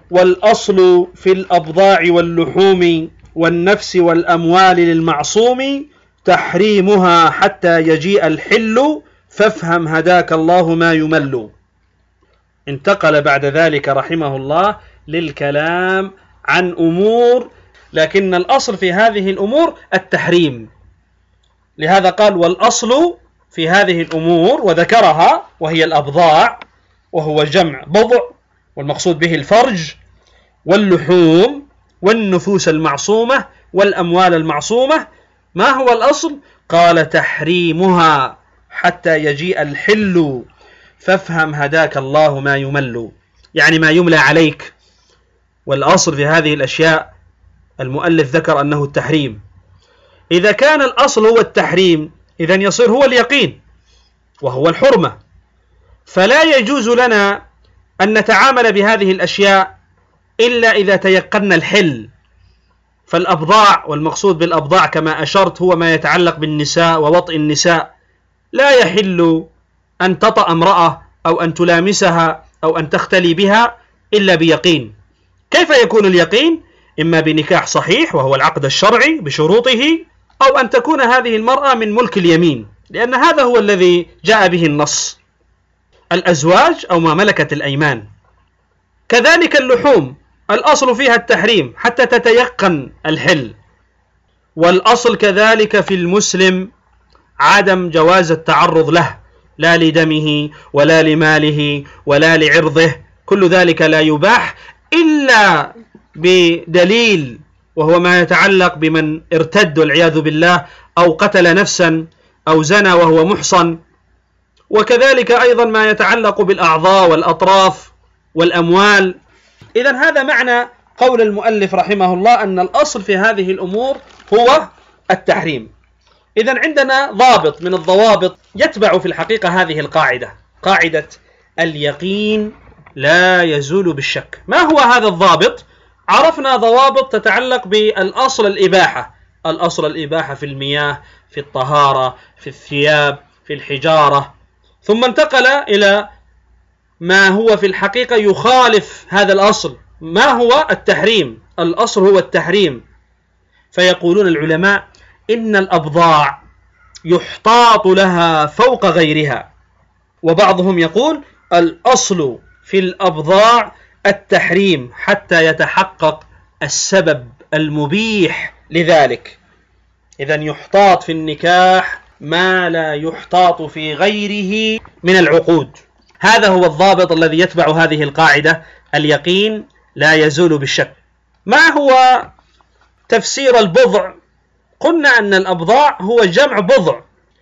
والأصل في الأبضاع واللحوم والنفس والأموال للمعصوم تحريمها حتى يجيء الحل، فافهم هداك الله ما يمل. انتقل بعد ذلك رحمه الله للكلام عن أمور، لكن الأصل في هذه الأمور التحريم، لهذا قال: والأصل في هذه الأمور، وذكرها وهي الأبضاع، وهو جمع بضع والمقصود به الفرج، واللحوم والنفوس المعصومة والأموال المعصومة. ما هو الأصل؟ قال: تحريمها حتى يجيء الحل، فافهم هداك الله ما يمل، يعني ما يملى عليك. والأصل في هذه الأشياء المؤلف ذكر أنه التحريم. إذا كان الأصل هو التحريم إذن يصير هو اليقين وهو الحرمة، فلا يجوز لنا أن نتعامل بهذه الأشياء إلا إذا تيقنا الحل. فالأبضاع، والمقصود بالأبضاع كما أشرت هو ما يتعلق بالنساء ووطئ النساء، لا يحل أن تطأ امرأة أو أن تلامسها أو أن تختلي بها إلا بيقين. كيف يكون اليقين؟ إما بنكاح صحيح وهو العقد الشرعي بشروطه، أو أن تكون هذه المرأة من ملك اليمين، لأن هذا هو الذي جاء به النص، الأزواج أو ما ملكت الأيمان. كذلك اللحوم الأصل فيها التحريم حتى تتيقن الحل، والأصل كذلك في المسلم عدم جواز التعرض له، لا لدمه ولا لماله ولا لعرضه، كل ذلك لا يباح إلا بدليل، وهو ما يتعلق بمن ارتد والعياذ بالله، أو قتل نفسا أو زنى وهو محصن. وكذلك أيضا ما يتعلق بالأعضاء والأطراف والأموال. إذن هذا معنى قول المؤلف رحمه الله أن الأصل في هذه الأمور هو التحريم. إذن عندنا ضابط من الضوابط يتبع في الحقيقة هذه القاعدة، قاعدة اليقين لا يزول بالشك. ما هو هذا الضابط؟ عرفنا ضوابط تتعلق بالأصل الإباحة، الأصل الإباحة في المياه، في الطهارة، في الثياب، في الحجارة. ثم انتقل إلى ما هو في الحقيقة يخالف هذا الأصل. ما هو التحريم؟ الأصل هو التحريم. فيقولون العلماء إن الأبضاع يحتاط لها فوق غيرها، وبعضهم يقول الأصل في الأبضاع التحريم حتى يتحقق السبب المبيح لذلك. إذن يحتاط في النكاح ما لا يحتاط في غيره من العقود. هذا هو الضابط الذي يتبع هذه القاعدة: اليقين لا يزول بالشك. ما هو تفسير البضع؟ قلنا أن الأبضاع هو جمع بضع،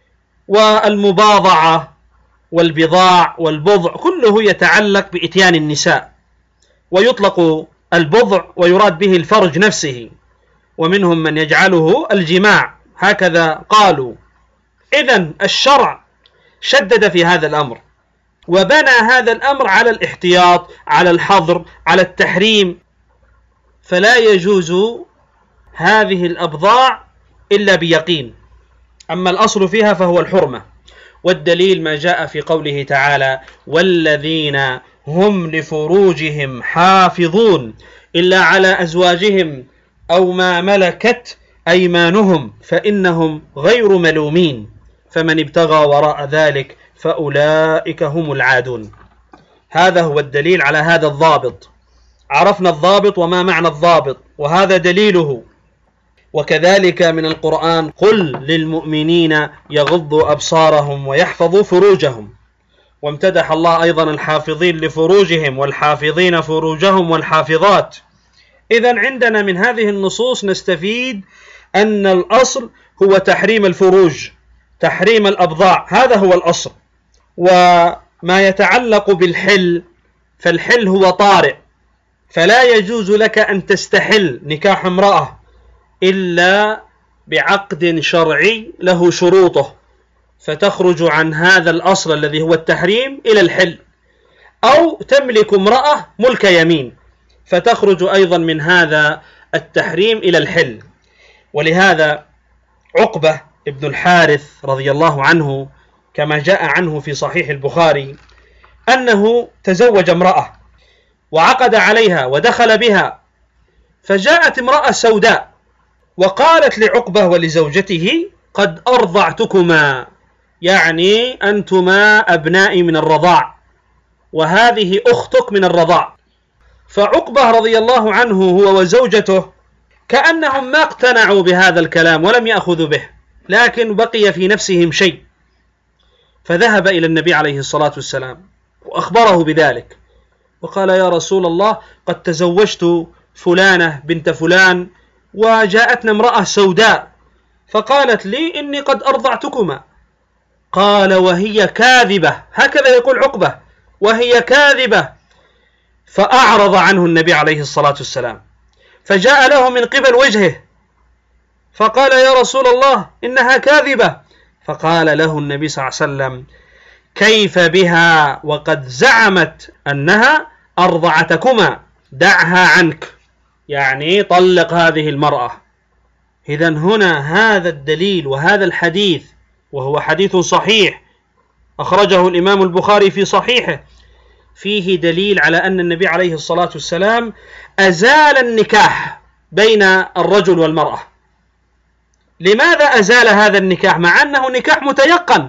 والمباضعة والبضاع والبضع كله يتعلق بإتيان النساء، ويطلق البضع ويراد به الفرج نفسه، ومنهم من يجعله الجماع، هكذا قالوا. إذن الشرع شدد في هذا الأمر، وبنى هذا الأمر على الاحتياط، على الحظر، على التحريم، فلا يجوز هذه الأبضاع إلا بيقين. أما الأصل فيها فهو الحرمة، والدليل ما جاء في قوله تعالى: والذين هم لفروجهم حافظون إلا على أزواجهم أو ما ملكت أيمانهم فإنهم غير ملومين فمن ابتغى وراء ذلك فأولئك هم العادون. هذا هو الدليل على هذا الضابط. عرفنا الضابط وما معنى الضابط، وهذا دليله. وكذلك من القرآن: قل للمؤمنين يغضوا أبصارهم ويحفظوا فروجهم. وامتدح الله أيضا الحافظين لفروجهم والحافظين فروجهم والحافظات. إذن عندنا من هذه النصوص نستفيد أن الأصل هو تحريم الفروج، تحريم الأبضاع، هذا هو الأصل. وما يتعلق بالحل، فالحل هو طارئ، فلا يجوز لك أن تستحل نكاح امرأة إلا بعقد شرعي له شروطه، فتخرج عن هذا الأصل الذي هو التحريم إلى الحل. أو تملك امرأة ملك يمين، فتخرج أيضا من هذا التحريم إلى الحل. ولهذا عقبة ابن الحارث رضي الله عنه كما جاء عنه في صحيح البخاري أنه تزوج امرأة وعقد عليها ودخل بها، فجاءت امرأة سوداء وقالت لعقبة ولزوجته: قد أرضعتكما، يعني أنتما أبنائي من الرضاع، وهذه أختك من الرضاع. فعقبة رضي الله عنه هو وزوجته كأنهم ما اقتنعوا بهذا الكلام ولم يأخذوا به، لكن بقي في نفسهم شيء، فذهب إلى النبي عليه الصلاة والسلام وأخبره بذلك، وقال: يا رسول الله، قد تزوجت فلانة بنت فلان وجاءتنا امرأة سوداء فقالت لي إني قد أرضعتكما. قال: وهي كاذبة، هكذا يقول عقبة، وهي كاذبة. فأعرض عنه النبي عليه الصلاة والسلام، فجاء له من قبل وجهه فقال: يا رسول الله، إنها كاذبة. فقال له النبي صلى الله عليه وسلم: كيف بها وقد زعمت أنها أرضعتكما، دعها عنك، يعني طلق هذه المرأة. إذن هنا هذا الدليل وهذا الحديث، وهو حديث صحيح أخرجه الإمام البخاري في صحيحه، فيه دليل على أن النبي عليه الصلاة والسلام أزال النكاح بين الرجل والمرأة. لماذا أزال هذا النكاح مع أنه نكاح متيقن؟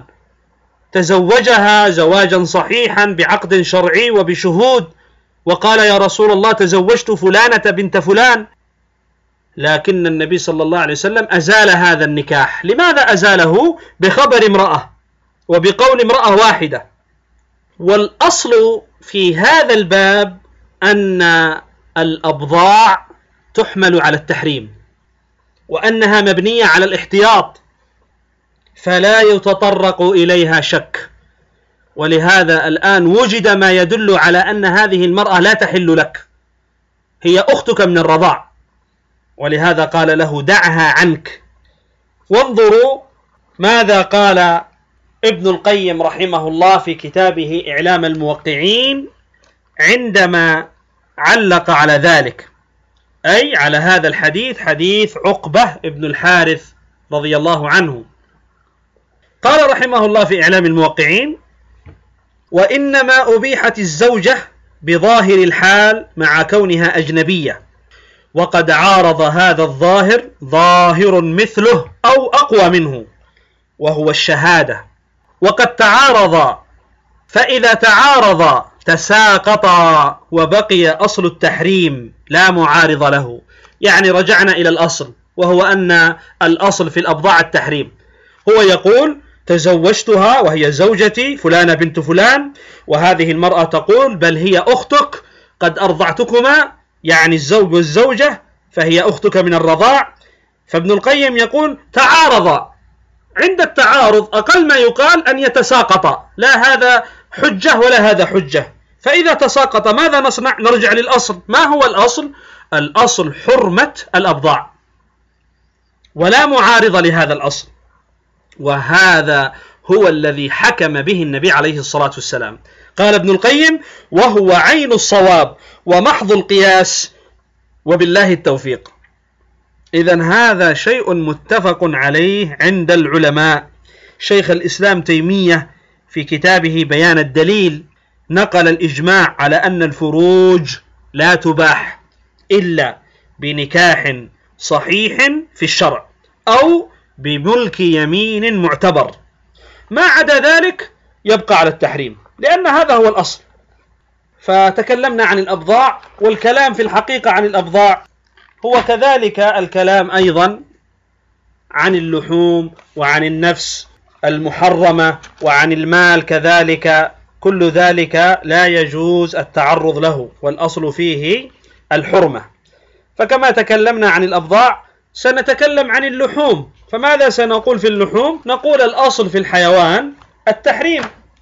تزوجها زواجا صحيحا بعقد شرعي وبشهود، وقال: يا رسول الله، تزوجت فلانة بنت فلان. لكن النبي صلى الله عليه وسلم أزال هذا النكاح. لماذا أزاله؟ بخبر امرأة وبقول امرأة واحدة. والأصل في هذا الباب أن الأبضاع تحمل على التحريم، وأنها مبنية على الاحتياط، فلا يتطرق إليها شك. ولهذا الآن وجد ما يدل على أن هذه المرأة لا تحل لك، هي أختك من الرضاع، ولهذا قال له: دعها عنك. وانظروا ماذا قال ابن القيم رحمه الله في كتابه إعلام الموقعين عندما علق على ذلك، أي على هذا الحديث، حديث عقبة ابن الحارث رضي الله عنه. قال رحمه الله في إعلام الموقعين: وإنما أبيحت الزوجة بظاهر الحال مع كونها أجنبية، وقد عارض هذا الظاهر ظاهر مثله أو أقوى منه، وهو الشهادة. وقد تعارض، فإذا تعارض تساقطا وبقي أصل التحريم لا معارض له. يعني رجعنا إلى الأصل، وهو أن الأصل في الأبضاع التحريم، هو يقول تزوجتها وهي زوجتي فلانة بنت فلان، وهذه المرأة تقول بل هي أختك، قد أرضعتكما، يعني الزوج والزوجة، فهي أختك من الرضاع. فابن القيم يقول تعارض، عند التعارض أقل ما يقال أن يتساقط، لا هذا حجة ولا هذا حجة. فإذا تساقط ماذا نصنع؟ نرجع للأصل. ما هو الأصل؟ الأصل حرمة الأبضاع، ولا معارض لهذا الأصل، وهذا هو الذي حكم به النبي عليه الصلاة والسلام. قال ابن القيم وهو عين الصواب ومحض القياس، وبالله التوفيق. إذن هذا شيء متفق عليه عند العلماء. شيخ الإسلام تيمية في كتابه بيان الدليل نقل الإجماع على أن الفروج لا تباح إلا بنكاح صحيح في الشرع أو بملك يمين معتبر، ما عدا ذلك يبقى على التحريم، لأن هذا هو الأصل. فتكلمنا عن الأبضاع، والكلام في الحقيقة عن الأبضاع هو كذلك الكلام أيضا عن اللحوم وعن النفس المحرمة وعن المال كذلك، كل ذلك لا يجوز التعرض له، والأصل فيه الحرمة. فكما تكلمنا عن الأبضاع سنتكلم عن اللحوم. فماذا سنقول في اللحوم؟ نقول الأصل في الحيوان التحريم.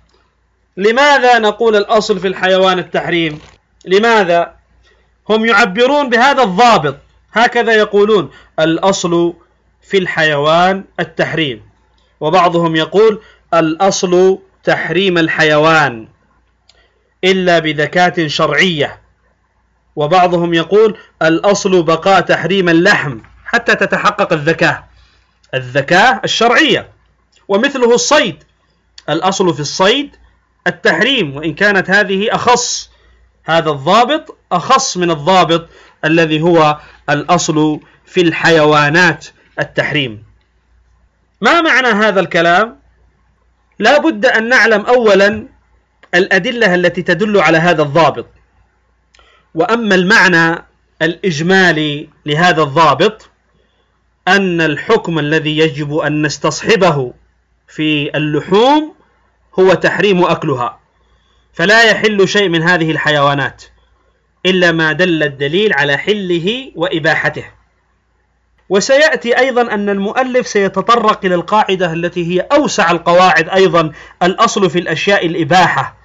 لماذا نقول الأصل في الحيوان التحريم؟ لماذا؟ هم يعبرون بهذا الضابط، هكذا يقولون الأصل في الحيوان التحريم، وبعضهم يقول الأصل تحريم الحيوان إلا بذكاة شرعية، وبعضهم يقول الأصل بقاء تحريم اللحم حتى تتحقق الذكاة الشرعية. ومثله الصيد، الأصل في الصيد التحريم، وإن كانت هذه أخص، هذا الضابط أخص من الضابط الذي هو الأصل في الحيوانات التحريم. ما معنى هذا الكلام؟ لا بد أن نعلم أولا الأدلة التي تدل على هذا الضابط. وأما المعنى الإجمالي لهذا الضابط أن الحكم الذي يجب أن نستصحبه في اللحوم هو تحريم أكلها، فلا يحل شيء من هذه الحيوانات إلا ما دل الدليل على حله وإباحته. وسيأتي أيضا أن المؤلف سيتطرق إلى القاعدة التي هي أوسع القواعد أيضا، الأصل في الأشياء الإباحة،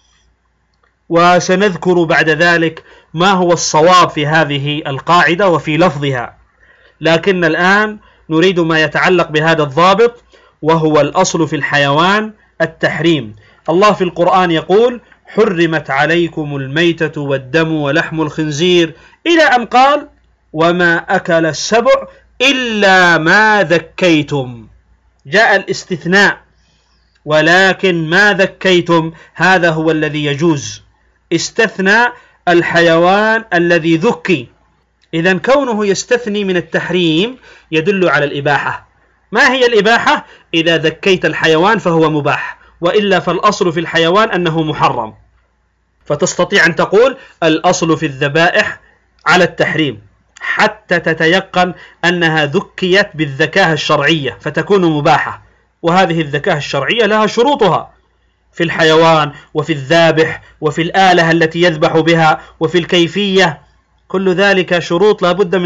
وسنذكر بعد ذلك ما هو الصواب في هذه القاعدة وفي لفظها. لكن الآن نريد ما يتعلق بهذا الضابط، وهو الأصل في الحيوان التحريم. الله في القرآن يقول حرمت عليكم الميتة والدم ولحم الخنزير، إلى أن قال وما أكل السبع إلا ما ذكيتم. جاء الاستثناء، ولكن ما ذكيتم هذا هو الذي يجوز، استثنى الحيوان الذي ذكي. إذن كونه يستثني من التحريم يدل على الإباحة. ما هي الإباحة؟ إذا ذكيت الحيوان فهو مباح، وإلا فالأصل في الحيوان أنه محرم. فتستطيع أن تقول الأصل في الذبائح على التحريم حتى تتيقن أنها ذكيت بالذكاة الشرعية فتكون مباحة، وهذه الذكاة الشرعية لها شروطها في الحيوان وفي الذابح وفي الآلة التي يذبح بها وفي الكيفية، كل ذلك شروط لا بد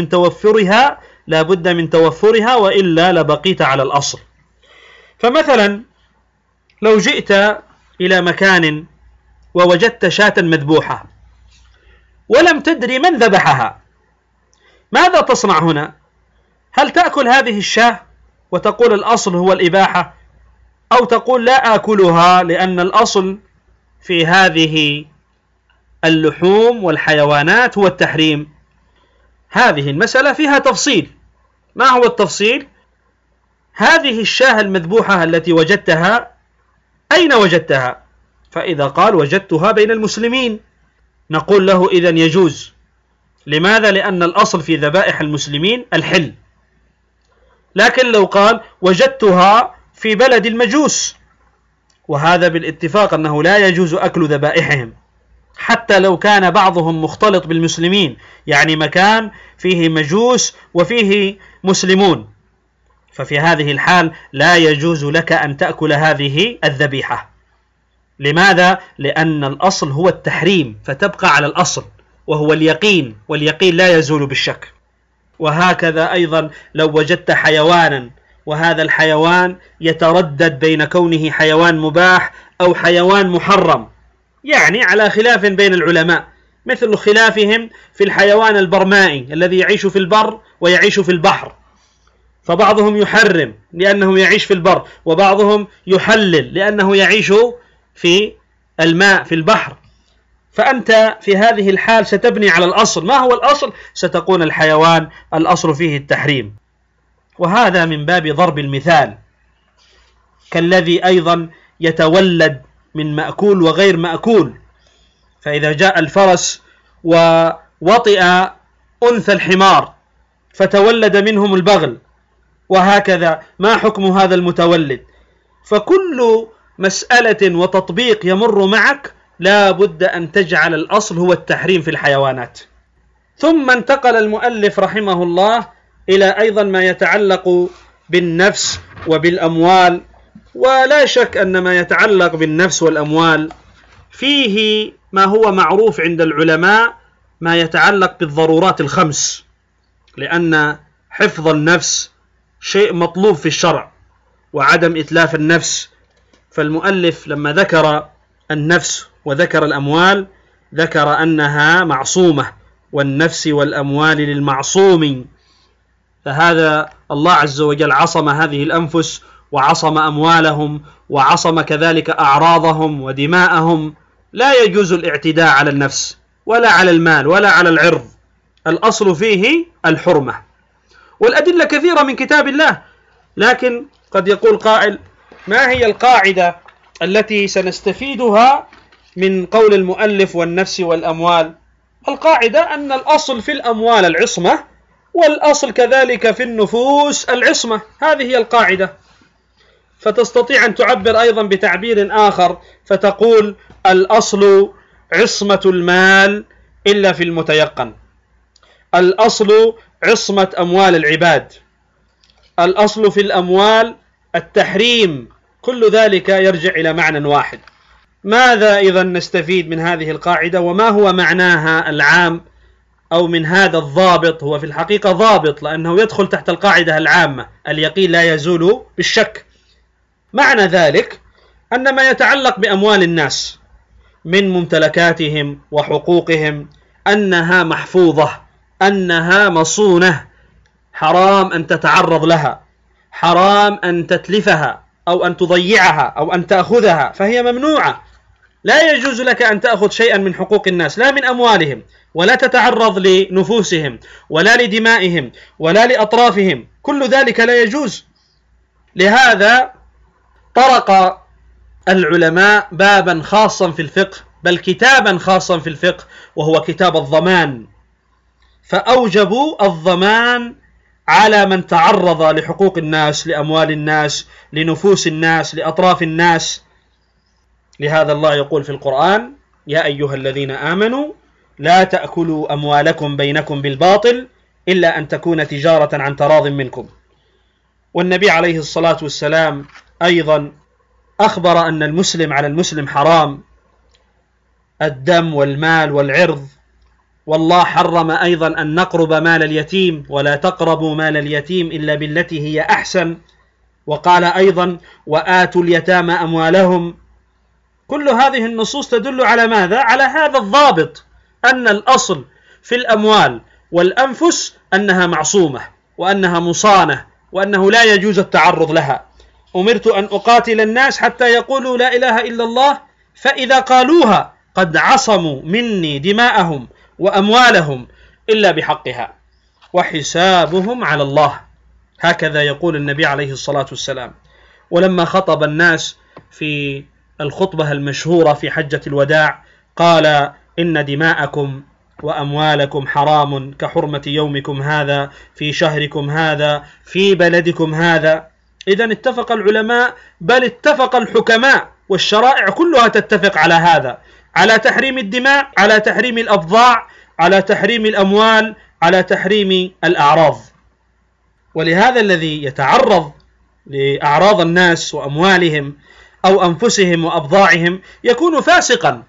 من توفرها وإلا لبقيت على الأصل. فمثلا لو جئت إلى مكان ووجدت شاة مذبوحة ولم تدري من ذبحها، ماذا تصنع هنا؟ هل تأكل هذه الشاة وتقول الأصل هو الإباحة، أو تقول لا آكلها لأن الأصل في هذه اللحوم والحيوانات هو التحريم؟ هذه المسألة فيها تفصيل. ما هو التفصيل؟ هذه الشاة المذبوحة التي وجدتها أين وجدتها؟ فإذا قال وجدتها بين المسلمين نقول له إذن يجوز. لماذا؟ لأن الأصل في ذبائح المسلمين الحل. لكن لو قال وجدتها في بلد المجوس، وهذا بالاتفاق أنه لا يجوز أكل ذبائحهم حتى لو كان بعضهم مختلط بالمسلمين، يعني مكان فيه مجوس وفيه مسلمون، ففي هذه الحال لا يجوز لك أن تأكل هذه الذبيحة. لماذا؟ لأن الأصل هو التحريم، فتبقى على الأصل وهو اليقين، واليقين لا يزول بالشك. وهكذا أيضا لو وجدت حيوانا وهذا الحيوان يتردد بين كونه حيوان مباح أو حيوان محرم، يعني على خلاف بين العلماء، مثل خلافهم في الحيوان البرمائي الذي يعيش في البر ويعيش في البحر، فبعضهم يحرم لأنه يعيش في البر، وبعضهم يحلل لأنه يعيش في الماء في البحر. فأنت في هذه الحال ستبني على الأصل. ما هو الأصل؟ ستقول الحيوان الأصل فيه التحريم. وهذا من باب ضرب المثال، كالذي أيضا يتولد من مأكول وغير مأكول. فإذا جاء الفرس ووطئ أنثى الحمار فتولد منهم البغل، وهكذا ما حكم هذا المتولد؟ فكل مسألة وتطبيق يمر معك لا بد أن تجعل الأصل هو التحريم في الحيوانات. ثم انتقل المؤلف رحمه الله إلى أيضا ما يتعلق بالنفس وبالأموال. ولا شك أن ما يتعلق بالنفس والأموال فيه ما هو معروف عند العلماء، ما يتعلق بالضرورات الخمس، لأن حفظ النفس شيء مطلوب في الشرع وعدم إتلاف النفس. فالمؤلف لما ذكر النفس وذكر الأموال ذكر أنها معصومة، والنفس والأموال للمعصوم. فهذا الله عز وجل عصم هذه الأنفس وعصم أموالهم وعصم كذلك أعراضهم ودماءهم. لا يجوز الاعتداء على النفس ولا على المال ولا على العرض، الأصل فيه الحرمة. والأدلة كثيرة من كتاب الله، لكن قد يقول قائل: ما هي القاعدة التي سنستفيدها من قول المؤلف والنفس والأموال؟ القاعدة أن الأصل في الأموال العصمة، والأصل كذلك في النفوس العصمة. هذه هي القاعدة. فتستطيع أن تعبر أيضا بتعبير آخر فتقول: الأصل عصمة المال إلا في المتيقن، الأصل عصمة أموال العباد، الأصل في الأموال التحريم. كل ذلك يرجع إلى معنى واحد. ماذا إذا نستفيد من هذه القاعدة؟ وما هو معناها العام أو من هذا الضابط؟ هو في الحقيقة ضابط لأنه يدخل تحت القاعدة العامة: اليقين لا يزول بالشك. معنى ذلك أن ما يتعلق بأموال الناس من ممتلكاتهم وحقوقهم أنها محفوظة، أنها مصونة، حرام أن تتعرض لها، حرام أن تتلفها أو أن تضيعها أو أن تأخذها، فهي ممنوعة. لا يجوز لك أن تأخذ شيئا من حقوق الناس، لا من أموالهم، ولا تتعرض لنفوسهم ولا لدمائهم ولا لأطرافهم، كل ذلك لا يجوز. لهذا طرق العلماء بابا خاصا في الفقه، بل كتابا خاصا في الفقه، وهو كتاب الضمان. فأوجبوا الضمان على من تعرض لحقوق الناس، لأموال الناس، لنفوس الناس، لأطراف الناس. لهذا الله يقول في القرآن: يا أيها الذين آمنوا لا تأكلوا أموالكم بينكم بالباطل إلا أن تكون تجارة عن تراض منكم. والنبي عليه الصلاة والسلام أيضا أخبر أن المسلم على المسلم حرام، الدم والمال والعرض. والله حرم أيضا أن نقرب مال اليتيم، ولا تقربوا مال اليتيم إلا بالتي هي أحسن. وقال أيضا: وآتوا اليتامى أموالهم. كل هذه النصوص تدل على ماذا؟ على هذا الضابط، أن الأصل في الأموال والأنفس أنها معصومة وأنها مصانة وأنه لا يجوز التعرض لها. أمرت أن أقاتل الناس حتى يقولوا لا إله إلا الله، فإذا قالوها قد عصموا مني دماءهم وأموالهم إلا بحقها وحسابهم على الله. هكذا يقول النبي عليه الصلاة والسلام. ولما خطب الناس في الخطبة المشهورة في حجة الوداع قال: إن دماءكم وأموالكم حرام كحرمة يومكم هذا في شهركم هذا في بلدكم هذا. إذن اتفق العلماء، بل اتفق الحكماء، والشرائع كلها تتفق على هذا، على تحريم الدماء، على تحريم الأبضاع، على تحريم الأموال، على تحريم الأعراض. ولهذا الذي يتعرض لأعراض الناس وأموالهم أو أنفسهم وأبضاعهم يكون فاسقا،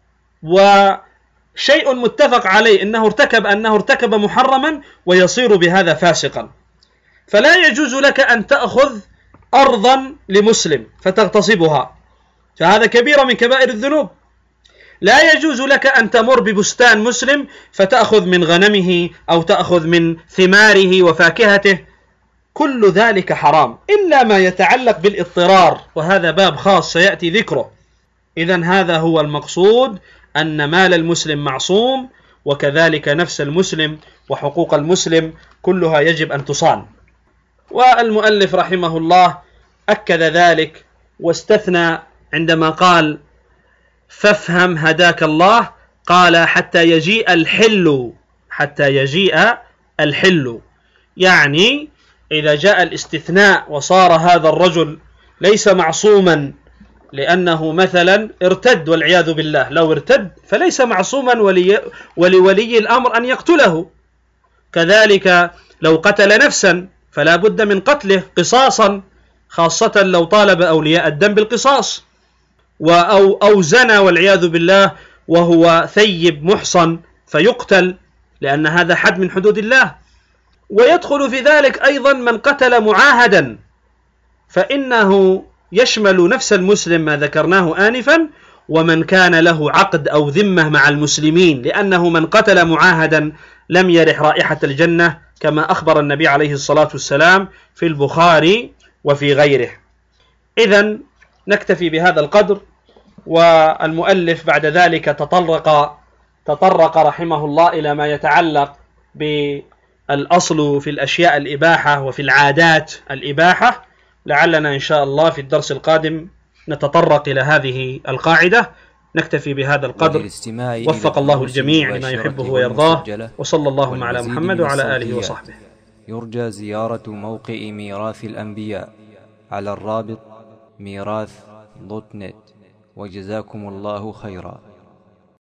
وشيء متفق عليه أنه ارتكب محرما ويصير بهذا فاسقا. فلا يجوز لك أن تأخذ أرضا لمسلم فتغتصبها، فهذا كبيرة من كبائر الذنوب. لا يجوز لك أن تمر ببستان مسلم فتأخذ من غنمه أو تأخذ من ثماره وفاكهته، كل ذلك حرام إلا ما يتعلق بالاضطرار، وهذا باب خاص سيأتي ذكره. إذن هذا هو المقصود، أن مال المسلم معصوم، وكذلك نفس المسلم وحقوق المسلم كلها يجب أن تصان. والمؤلف رحمه الله أكد ذلك واستثنى عندما قال فافهم هداك الله، قال حتى يجيء الحل، يعني إذا جاء الاستثناء وصار هذا الرجل ليس معصوما لأنه مثلا ارتد والعياذ بالله، لو ارتد فليس معصوما ولولي الأمر أن يقتله. كذلك لو قتل نفسا فلا بد من قتله قصاصا، خاصة لو طالب أولياء الدم بالقصاص، أو زنى والعياذ بالله وهو ثيب محصن فيقتل، لأن هذا حد من حدود الله. ويدخل في ذلك أيضا من قتل معاهدا، فإنه يشمل نفس المسلم ما ذكرناه آنفا، ومن كان له عقد أو ذمة مع المسلمين، لأنه من قتل معاهدا لم يرح رائحة الجنة، كما أخبر النبي عليه الصلاة والسلام في البخاري وفي غيره. إذن نكتفي بهذا القدر. والمؤلف بعد ذلك تطرق رحمه الله إلى ما يتعلق بالأصل في الأشياء الإباحة وفي العادات الإباحة. لعلنا إن شاء الله في الدرس القادم نتطرق إلى هذه القاعدة. نكتفي بهذا القدر. وفق الله الجميع لما يحبه ويرضاه، وصلى الله على محمد وعلى آله وصحبه. يرجى زيارة موقع ميراث الأنبياء على الرابط ميراث.net، وجزاكم الله خيرا.